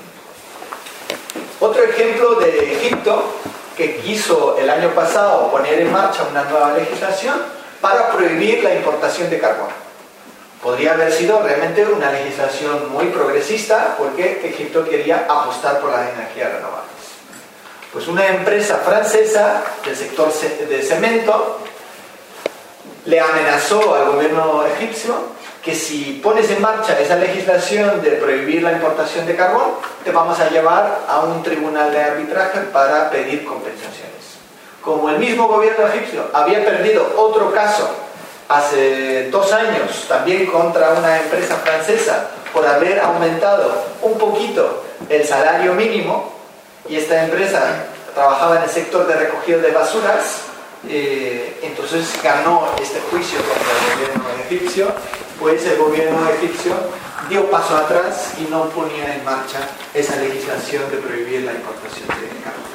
Otro ejemplo de Egipto, que quiso el año pasado poner en marcha una nueva legislación para prohibir la importación de carbón. Podría haber sido realmente una legislación muy progresista porque Egipto quería apostar por las energías renovables. Pues una empresa francesa del sector de cemento le amenazó al gobierno egipcio que si pones en marcha esa legislación de prohibir la importación de carbón, te vamos a llevar a un tribunal de arbitraje para pedir compensaciones. Como el mismo gobierno egipcio había perdido otro caso hace 2 años, también contra una empresa francesa, por haber aumentado un poquito el salario mínimo, y esta empresa trabajaba en el sector de recogido de basuras, entonces ganó este juicio contra el gobierno egipcio, pues el gobierno egipcio dio paso atrás y no ponía en marcha esa legislación de prohibir la importación de carbón.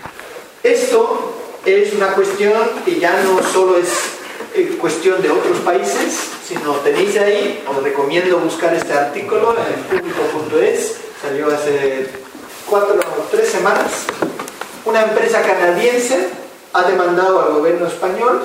Esto es una cuestión que ya no solo es cuestión de otros países, sino tenéis ahí, os recomiendo buscar este artículo en público.es, salió hace 3 semanas. Una empresa canadiense ha demandado al gobierno español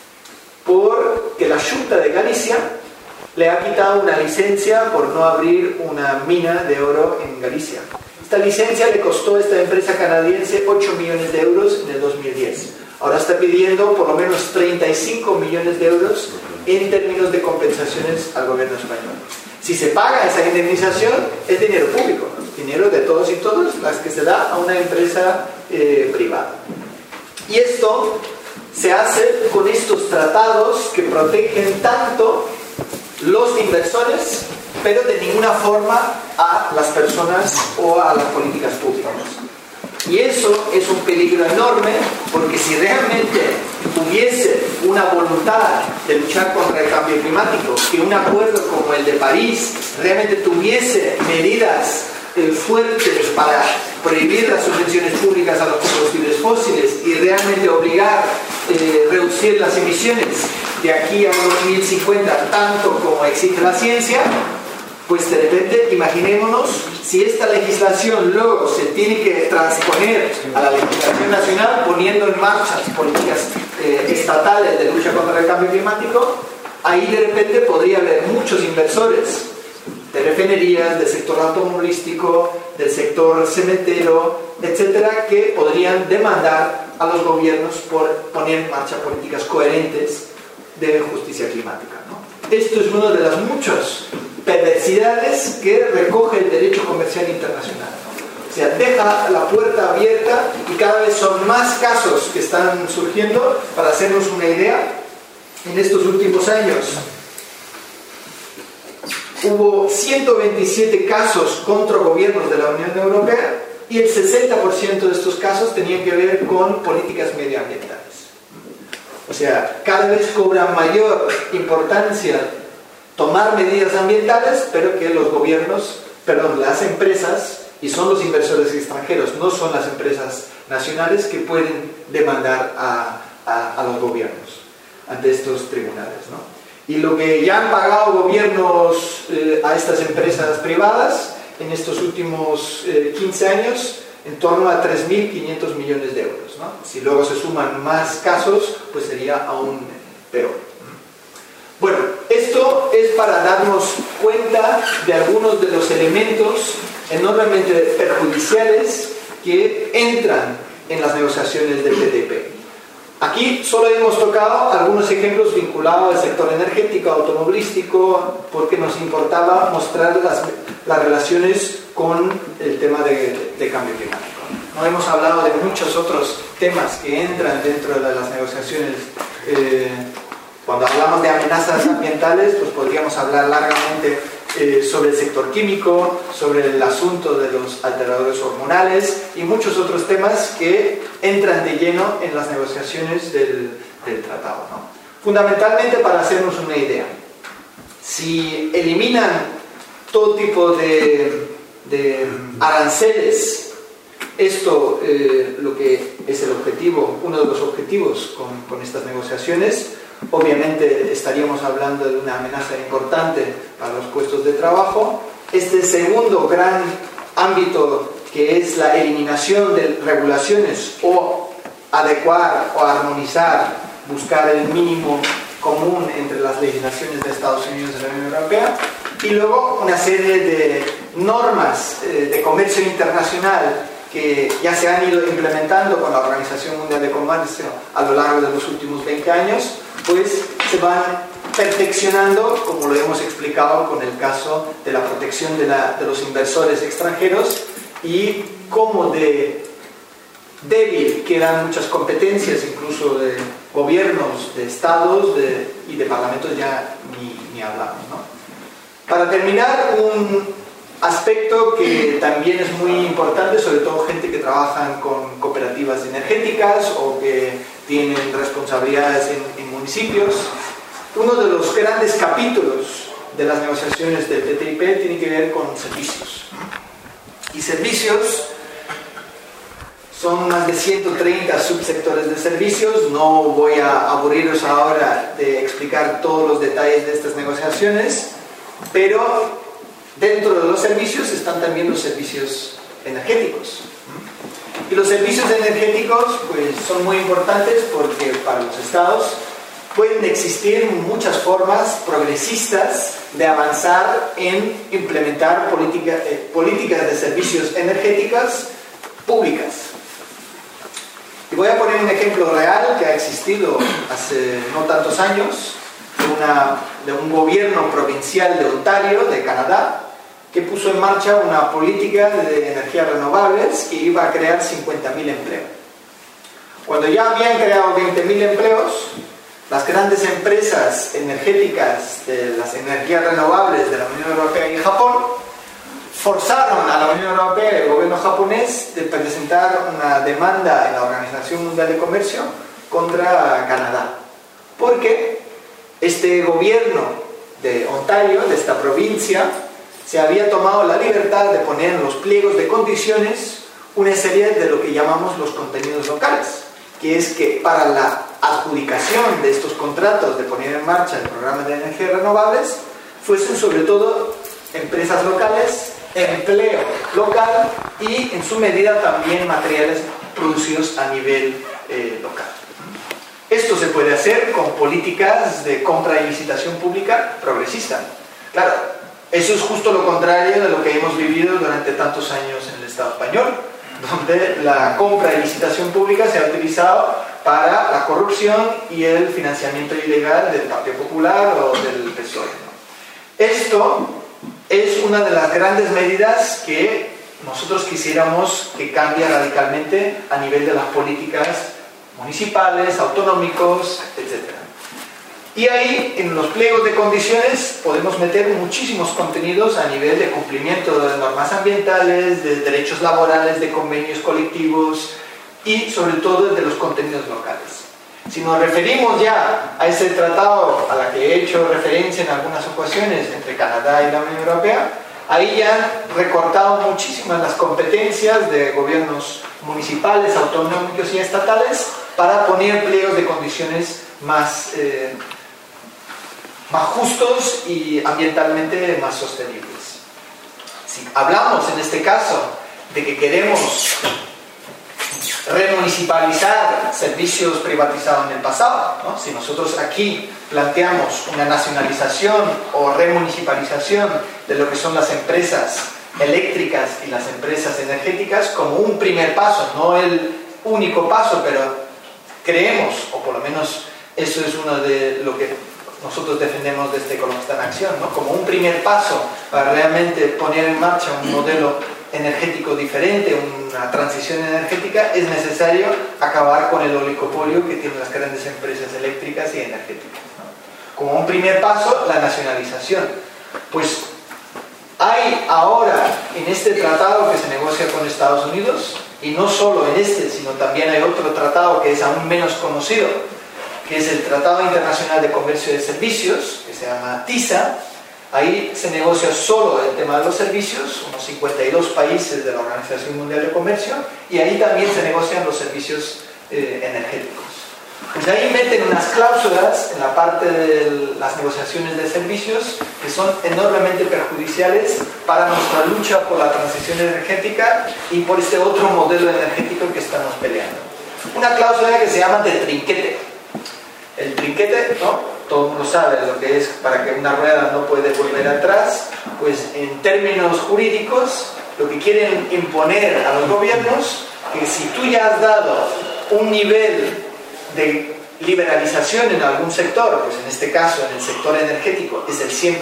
porque la Xunta de Galicia le ha quitado una licencia por no abrir una mina de oro en Galicia. Esta licencia le costó a esta empresa canadiense 8 millones de euros en el 2010. Ahora está pidiendo por lo menos 35 millones de euros en términos de compensaciones al gobierno español. Si se paga esa indemnización, es dinero público, dinero de todos y todas las que se da a una empresa privada. Y esto se hace con estos tratados que protegen tanto los inversores, pero de ninguna forma a las personas o a las políticas públicas. Y eso es un peligro enorme, porque si realmente hubiese una voluntad de luchar contra el cambio climático, que un acuerdo como el de París realmente tuviese medidas fuertes para prohibir las subvenciones públicas a los combustibles fósiles y realmente obligar a reducir las emisiones de aquí a 2050 tanto como exige la ciencia, pues de repente imaginémonos si esta legislación luego se tiene que transponer a la legislación nacional poniendo en marcha políticas estatales de lucha contra el cambio climático. Ahí de repente podría haber muchos inversores de refinerías, del sector automovilístico, del sector cementero, etcétera, que podrían demandar a los gobiernos por poner en marcha políticas coherentes de justicia climática, ¿no? Esto es una de las muchas perversidades que recoge el derecho comercial internacional, ¿no? O sea, deja la puerta abierta y cada vez son más casos que están surgiendo. Para hacernos una idea, en estos últimos años hubo 127 casos contra gobiernos de la Unión Europea y el 60% de estos casos tenían que ver con políticas medioambientales. O sea, cada vez cobra mayor importancia tomar medidas ambientales, pero que los gobiernos, las empresas, y son los inversores extranjeros, no son las empresas nacionales que pueden demandar a los gobiernos ante estos tribunales, ¿no? Y lo que ya han pagado gobiernos a estas empresas privadas en estos últimos 15 años, en torno a 3.500 millones de euros, ¿no? Si luego se suman más casos, pues sería aún peor. Bueno, esto es para darnos cuenta de algunos de los elementos enormemente perjudiciales que entran en las negociaciones del TTIP. Aquí solo hemos tocado algunos ejemplos vinculados al sector energético, automovilístico, porque nos importaba mostrar las relaciones con el tema de cambio climático. No hemos hablado de muchos otros temas que entran dentro de las negociaciones. Cuando hablamos de amenazas ambientales, pues podríamos hablar largamente sobre el sector químico, sobre el asunto de los alteradores hormonales y muchos otros temas que entran de lleno en las negociaciones del tratado, ¿no? Fundamentalmente, para hacernos una idea, si eliminan todo tipo de aranceles, esto lo que es el objetivo, uno de los objetivos con estas negociaciones, obviamente estaríamos hablando de una amenaza importante para los puestos de trabajo. Este segundo gran ámbito, que es la eliminación de regulaciones o adecuar o armonizar, buscar el mínimo común entre las legislaciones de Estados Unidos y la Unión Europea, y luego una serie de normas de comercio internacional que ya se han ido implementando con la Organización Mundial de Comercio a lo largo de los últimos 20 años, pues se van perfeccionando, como lo hemos explicado con el caso de la protección de los inversores extranjeros, y cómo de débil quedan muchas competencias, incluso de gobiernos, de estados y de parlamentos, ya ni hablamos, ¿no? Para terminar, un aspecto que también es muy importante, sobre todo gente que trabaja con cooperativas energéticas o que tienen responsabilidades en municipios. Uno de los grandes capítulos de las negociaciones del TTIP tiene que ver con servicios. Y servicios son más de 130 subsectores de servicios. No voy a aburriros ahora de explicar todos los detalles de estas negociaciones, pero dentro de los servicios están también los servicios energéticos. Y los servicios energéticos pues, son muy importantes porque para los estados pueden existir muchas formas progresistas de avanzar en implementar políticas de servicios energéticas públicas. Y voy a poner un ejemplo real que ha existido hace no tantos años de un gobierno provincial de Ontario, de Canadá, que puso en marcha una política de energías renovables que iba a crear 50.000 empleos. Cuando ya habían creado 20.000 empleos, las grandes empresas energéticas de las energías renovables de la Unión Europea y Japón forzaron a la Unión Europea y al gobierno japonés de presentar una demanda en la Organización Mundial de Comercio contra Canadá, porque este gobierno de Ontario, de esta provincia, se había tomado la libertad de poner en los pliegos de condiciones una serie de lo que llamamos los contenidos locales, que es que para la adjudicación de estos contratos de poner en marcha el programa de energías renovables fuesen sobre todo empresas locales, empleo local y en su medida también materiales producidos a nivel local. Esto se puede hacer con políticas de compra y licitación pública progresista. Claro, eso es justo lo contrario de lo que hemos vivido durante tantos años en el Estado español, donde la compra y licitación pública se ha utilizado para la corrupción y el financiamiento ilegal del Partido Popular o del PSOE, ¿no? Esto es una de las grandes medidas que nosotros quisiéramos que cambie radicalmente a nivel de las políticas municipales, autonómicos, etc. Y ahí, en los pliegos de condiciones, podemos meter muchísimos contenidos a nivel de cumplimiento de normas ambientales, de derechos laborales, de convenios colectivos y, sobre todo, de los contenidos locales. Si nos referimos ya a ese tratado a la que he hecho referencia en algunas ocasiones entre Canadá y la Unión Europea, ahí ya han recortado muchísimas las competencias de gobiernos municipales, autonómicos y estatales para poner pliegos de condiciones más justos y ambientalmente más sostenibles. Si hablamos en este caso de que queremos remunicipalizar servicios privatizados en el pasado, ¿no? Si nosotros aquí planteamos una nacionalización o remunicipalización de lo que son las empresas eléctricas y las empresas energéticas como un primer paso, no el único paso, pero creemos, o por lo menos eso es uno de lo que nosotros defendemos desde Ecologista en Acción, ¿no? Como un primer paso para realmente poner en marcha un modelo energético diferente, una transición energética, es necesario acabar con el oligopolio que tienen las grandes empresas eléctricas y energéticas, ¿no? Como un primer paso, la nacionalización. Pues hay ahora en este tratado que se negocia con Estados Unidos, y no solo en este, sino también hay otro tratado que es aún menos conocido, que es el Tratado Internacional de Comercio de Servicios, que se llama TISA. Ahí se negocia solo el tema de los servicios, unos 52 países de la Organización Mundial de Comercio, y ahí también se negocian los servicios energéticos. Pues ahí meten unas cláusulas en la parte de las negociaciones de servicios que son enormemente perjudiciales para nuestra lucha por la transición energética y por este otro modelo energético que estamos peleando. Una cláusula que se llama de trinquete. El trinquete, ¿no? Todo el mundo sabe lo que es para que una rueda no puede volver atrás. Pues en términos jurídicos, lo que quieren imponer a los gobiernos, que si tú ya has dado un nivel de liberalización en algún sector, pues en este caso en el sector energético es el 100%,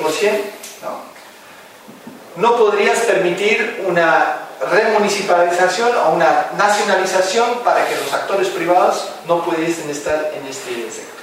no podrías permitir una remunicipalización o una nacionalización para que los actores privados no pudiesen estar en este sector.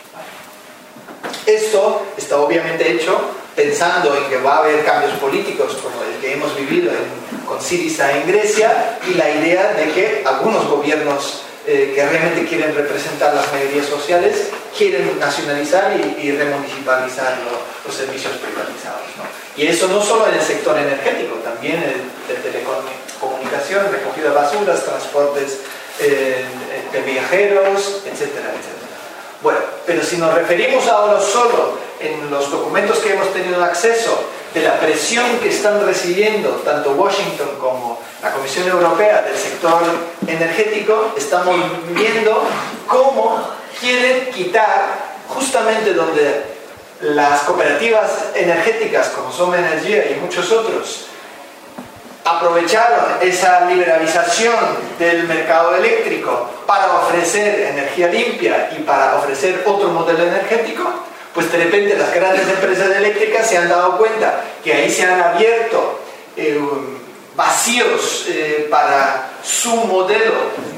Esto está obviamente hecho pensando en que va a haber cambios políticos como el que hemos vivido con Syriza en Grecia, y la idea de que algunos gobiernos que realmente quieren representar las mayorías sociales quieren nacionalizar y remunicipalizar los servicios privatizados, ¿no? Y eso no solo en el sector energético, también de telecomunicación, recogida de basuras, transportes de viajeros, etcétera, etcétera. Bueno, pero si nos referimos ahora solo en los documentos que hemos tenido acceso de la presión que están recibiendo tanto Washington como la Comisión Europea del sector energético, estamos viendo cómo quieren quitar justamente donde las cooperativas energéticas como Soma Energía y muchos otros aprovecharon esa liberalización del mercado eléctrico para ofrecer energía limpia y para ofrecer otro modelo energético, pues de repente las grandes empresas eléctricas se han dado cuenta que ahí se han abierto vacíos para su modelo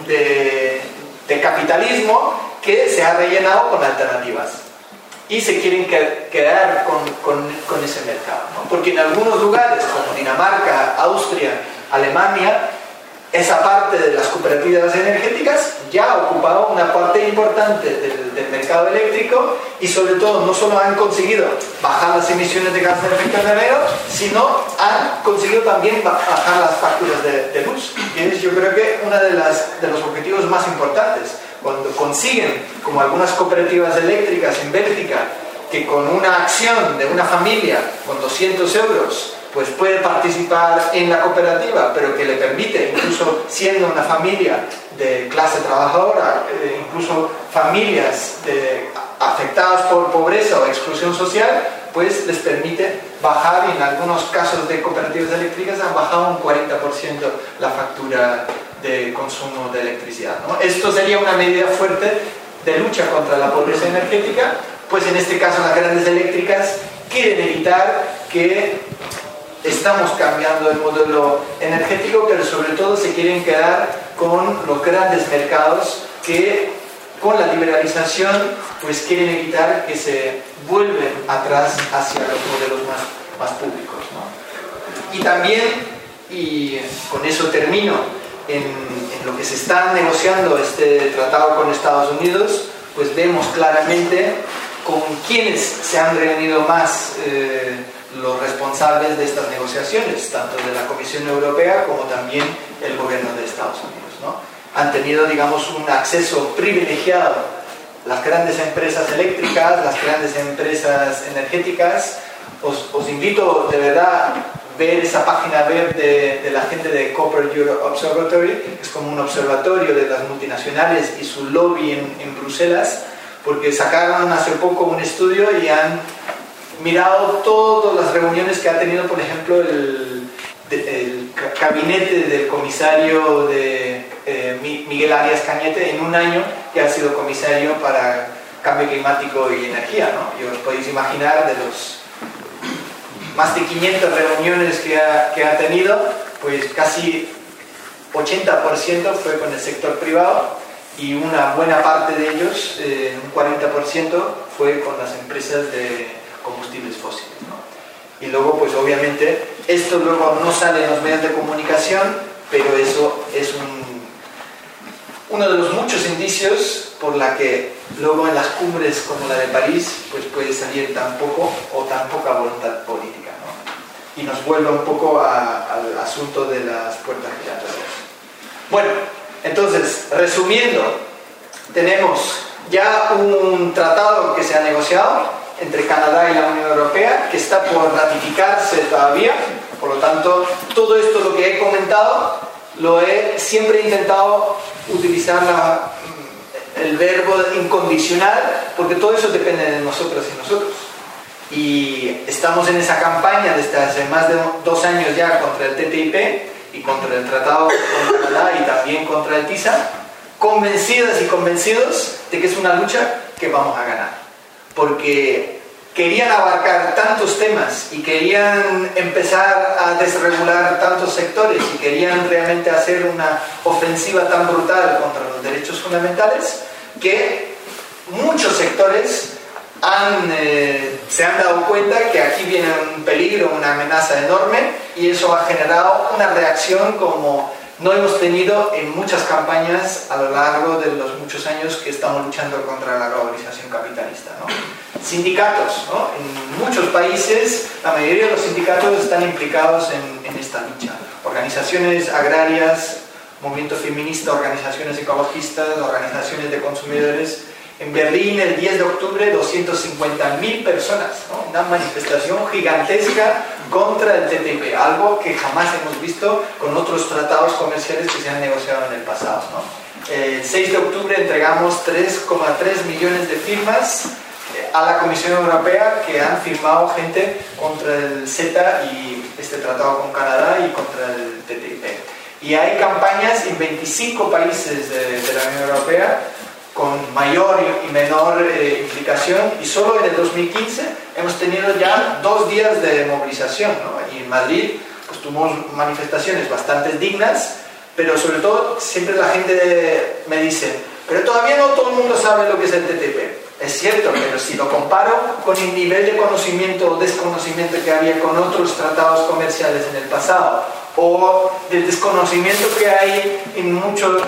de capitalismo, que se ha rellenado con alternativas. Y se quieren quedar con ese mercado, ¿no? Porque en algunos lugares, como Dinamarca, Austria, Alemania, esa parte de las cooperativas energéticas ya ha ocupado una parte importante del mercado eléctrico, y sobre todo no solo han conseguido bajar las emisiones de gases de efecto invernadero, sino han conseguido también bajar las facturas de luz, que es, yo creo que uno de los objetivos más importantes. Cuando consiguen, como algunas cooperativas eléctricas en Bélgica, que con una acción de una familia con 200 euros pues puede participar en la cooperativa, pero que le permite, incluso siendo una familia de clase trabajadora, incluso familias afectadas por pobreza o exclusión social, pues les permite bajar, y en algunos casos de cooperativas eléctricas han bajado un 40% la factura de consumo de electricidad, ¿no? Esto sería una medida fuerte de lucha contra la pobreza energética, pues en este caso las grandes eléctricas quieren evitar que estamos cambiando el modelo energético, pero sobre todo se quieren quedar con los grandes mercados que con la liberalización pues quieren evitar que se vuelven atrás hacia los modelos más públicos, ¿no? Y también, y con eso termino, en lo que se está negociando este tratado con Estados Unidos, pues vemos claramente con quiénes se han reunido más los responsables de estas negociaciones, tanto de la Comisión Europea como también el gobierno de Estados Unidos, ¿no? Han tenido, digamos, un acceso privilegiado las grandes empresas eléctricas, las grandes empresas energéticas. Os invito de verdad a ver esa página web de la gente de Copper Europe Observatory, que es como un observatorio de las multinacionales y su lobby en Bruselas, porque sacaron hace poco un estudio y han mirado todas las reuniones que ha tenido, por ejemplo, el gabinete del comisario Miguel Arias Cañete en un año que ha sido comisario para cambio climático y energía, ¿no? Y os podéis imaginar, de los más de 500 reuniones que ha tenido, pues casi 80% fue con el sector privado, y una buena parte de ellos, un 40%, fue con las empresas de combustibles fósiles, ¿no? Y luego, pues obviamente, esto luego no sale en los medios de comunicación, pero eso es uno de los muchos indicios por la que luego en las cumbres como la de París, pues puede salir tan poco o tan poca voluntad política, ¿no? Y nos vuelve un poco al asunto de las puertas giratorias. Bueno, entonces, resumiendo, tenemos ya un tratado que se ha negociado entre Canadá y la Unión Europea, que está por ratificarse todavía. Por lo tanto, todo esto lo que he comentado, siempre he intentado utilizar el verbo incondicional, porque todo eso depende de nosotras y nosotros. Y estamos en esa campaña desde hace más de 2 años ya contra el TTIP y contra el tratado con Canadá y también contra el TISA, convencidas y convencidos de que es una lucha que vamos a ganar. Porque querían abarcar tantos temas y querían empezar a desregular tantos sectores y querían realmente hacer una ofensiva tan brutal contra los derechos fundamentales que muchos sectores se han dado cuenta que aquí viene un peligro, una amenaza enorme, y eso ha generado una reacción como no hemos tenido en muchas campañas a lo largo de los muchos años que estamos luchando contra la globalización capitalista, ¿no? Sindicatos, ¿no? En muchos países la mayoría de los sindicatos están implicados en esta lucha. Organizaciones agrarias, movimiento feminista, organizaciones ecologistas, organizaciones de consumidores. En Berlín, el 10 de octubre, 250.000 personas, ¿no? Una manifestación gigantesca contra el TTIP, algo que jamás hemos visto con otros tratados comerciales que se han negociado en el pasado, ¿no? El 6 de octubre entregamos 3,3 millones de firmas a la Comisión Europea que han firmado gente contra el CETA y este tratado con Canadá y contra el TTIP. Y hay campañas en 25 países de la Unión Europea con mayor y menor implicación, y solo en el 2015 hemos tenido ya 2 días de movilización, ¿no? Y en Madrid pues tuvimos manifestaciones bastante dignas, pero sobre todo siempre la gente me dice, pero todavía no todo el mundo sabe lo que es el TTIP. Es cierto, pero si lo comparo con el nivel de conocimiento o desconocimiento que había con otros tratados comerciales en el pasado, o del desconocimiento que hay en muchos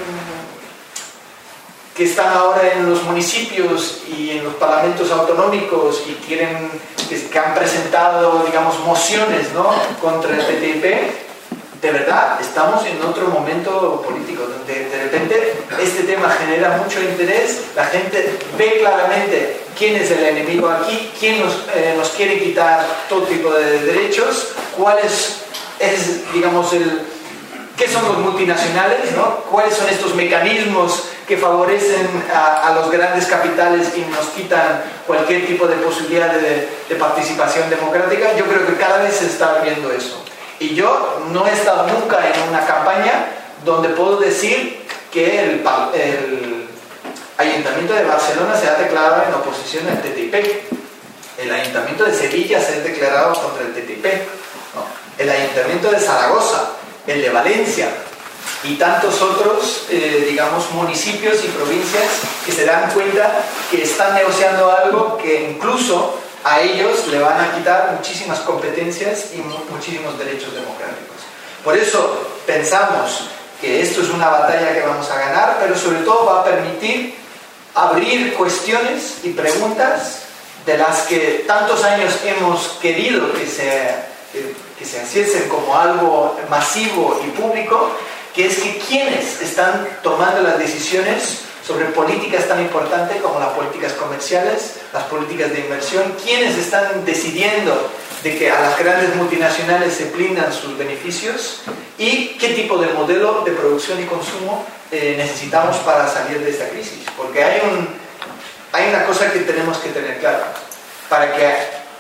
que están ahora en los municipios y en los parlamentos autonómicos y que han presentado, digamos, mociones, ¿no?, contra el TTIP, de verdad, estamos en otro momento político, donde de repente este tema genera mucho interés, la gente ve claramente quién es el enemigo aquí, quién nos quiere quitar todo tipo de derechos, digamos, qué son los multinacionales, ¿no?, cuáles son estos mecanismos que favorecen a los grandes capitales y nos quitan cualquier tipo de posibilidad de participación democrática. Yo creo que cada vez se está viendo eso. Y yo no he estado nunca en una campaña donde puedo decir que el Ayuntamiento de Barcelona se ha declarado en oposición al TTIP. El Ayuntamiento de Sevilla se ha declarado contra el TTIP, ¿no? El Ayuntamiento de Zaragoza, el de Valencia y tantos otros, digamos, municipios y provincias que se dan cuenta que están negociando algo que incluso a ellos le van a quitar muchísimas competencias y muchísimos derechos democráticos. Por eso pensamos que esto es una batalla que vamos a ganar, pero sobre todo va a permitir abrir cuestiones y preguntas de las que tantos años hemos querido que se hiciesen como algo masivo y público, que es que quienes están tomando las decisiones sobre políticas tan importantes como las políticas comerciales, las políticas de inversión, quienes están decidiendo de que a las grandes multinacionales se blindan sus beneficios y qué tipo de modelo de producción y consumo necesitamos para salir de esta crisis. Porque hay una cosa que tenemos que tener clara. Para que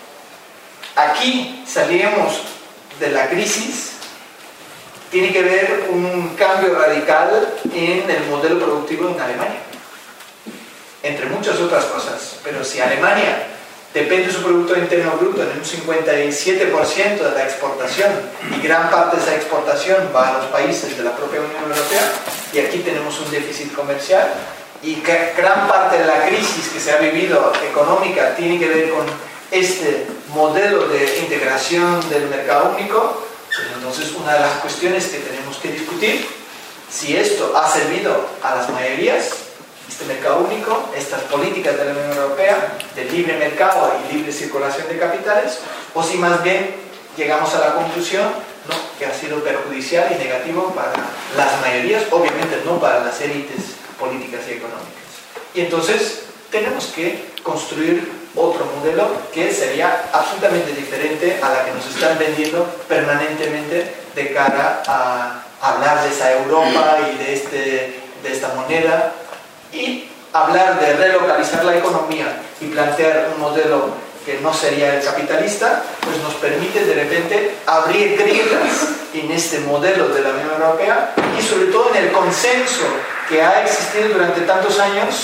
aquí saliéramos de la crisis, tiene que haber un cambio radical en el modelo productivo en Alemania, entre muchas otras cosas. Pero si Alemania depende de su Producto Interno Bruto en un 57% de la exportación, y gran parte de esa exportación va a los países de la propia Unión Europea, y aquí tenemos un déficit comercial, y que gran parte de la crisis que se ha vivido económica tiene que ver con este modelo de integración del mercado único, pues entonces una de las cuestiones que tenemos que discutir, si esto ha servido a las mayorías, este mercado único, estas políticas de la Unión Europea de libre mercado y libre circulación de capitales, o si más bien llegamos a la conclusión, ¿no?, que ha sido perjudicial y negativo para las mayorías, obviamente no para las élites políticas y económicas. Y entonces tenemos que construir otro modelo que sería absolutamente diferente a la que nos están vendiendo permanentemente de cara a hablar de esa Europa y de esta moneda, y hablar de relocalizar la economía y plantear un modelo que no sería el capitalista, pues nos permite de repente abrir grietas en este modelo de la Unión Europea y sobre todo en el consenso que ha existido durante tantos años,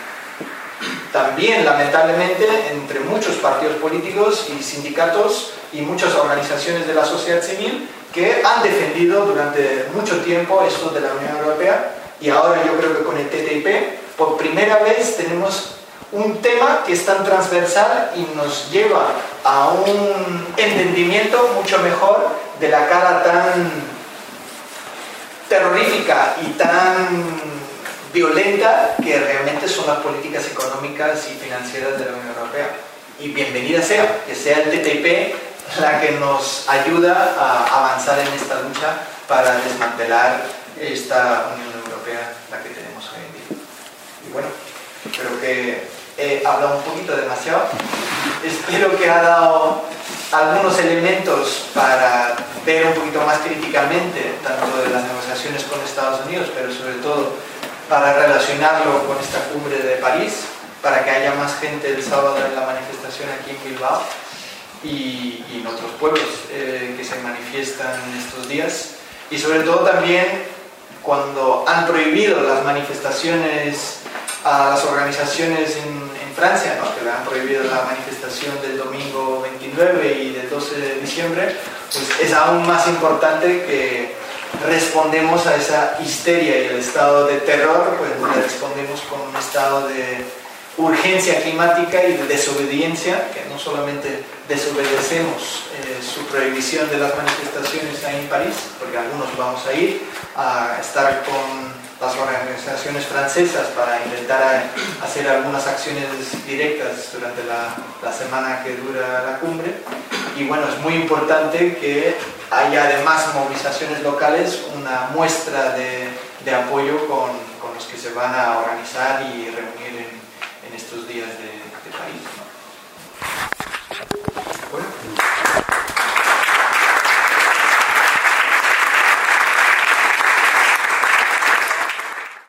también lamentablemente entre muchos partidos políticos y sindicatos y muchas organizaciones de la sociedad civil que han defendido durante mucho tiempo esto de la Unión Europea, y ahora yo creo que con el TTIP por primera vez tenemos un tema que es tan transversal y nos lleva a un entendimiento mucho mejor de la cara tan terrorífica y tan violenta que realmente son las políticas económicas y financieras de la Unión Europea. Y bienvenida sea, que sea el TTIP la que nos ayuda a avanzar en esta lucha para desmantelar esta Unión Europea, la que tenemos hoy en día. Y bueno, creo que he hablado un poquito demasiado. Espero que ha dado algunos elementos para ver un poquito más críticamente tanto de las negociaciones con Estados Unidos, pero sobre todo para relacionarlo con esta cumbre de París, para que haya más gente el sábado en la manifestación aquí en Bilbao y en otros pueblos que se manifiestan en estos días. Y sobre todo también cuando han prohibido las manifestaciones a las organizaciones en Francia, ¿no? Que le han prohibido la manifestación del domingo 29 y del 12 de diciembre, pues es aún más importante que respondemos a esa histeria y el estado de terror, pues le respondemos con un estado de urgencia climática y de desobediencia, que no solamente desobedecemos su prohibición de las manifestaciones ahí en París, porque algunos vamos a ir a estar con las organizaciones francesas para intentar hacer algunas acciones directas durante la semana que dura la cumbre. Y bueno, es muy importante que haya además movilizaciones locales, una muestra de apoyo con los que se van a organizar y reunir en estos días de París, ¿no? Bueno.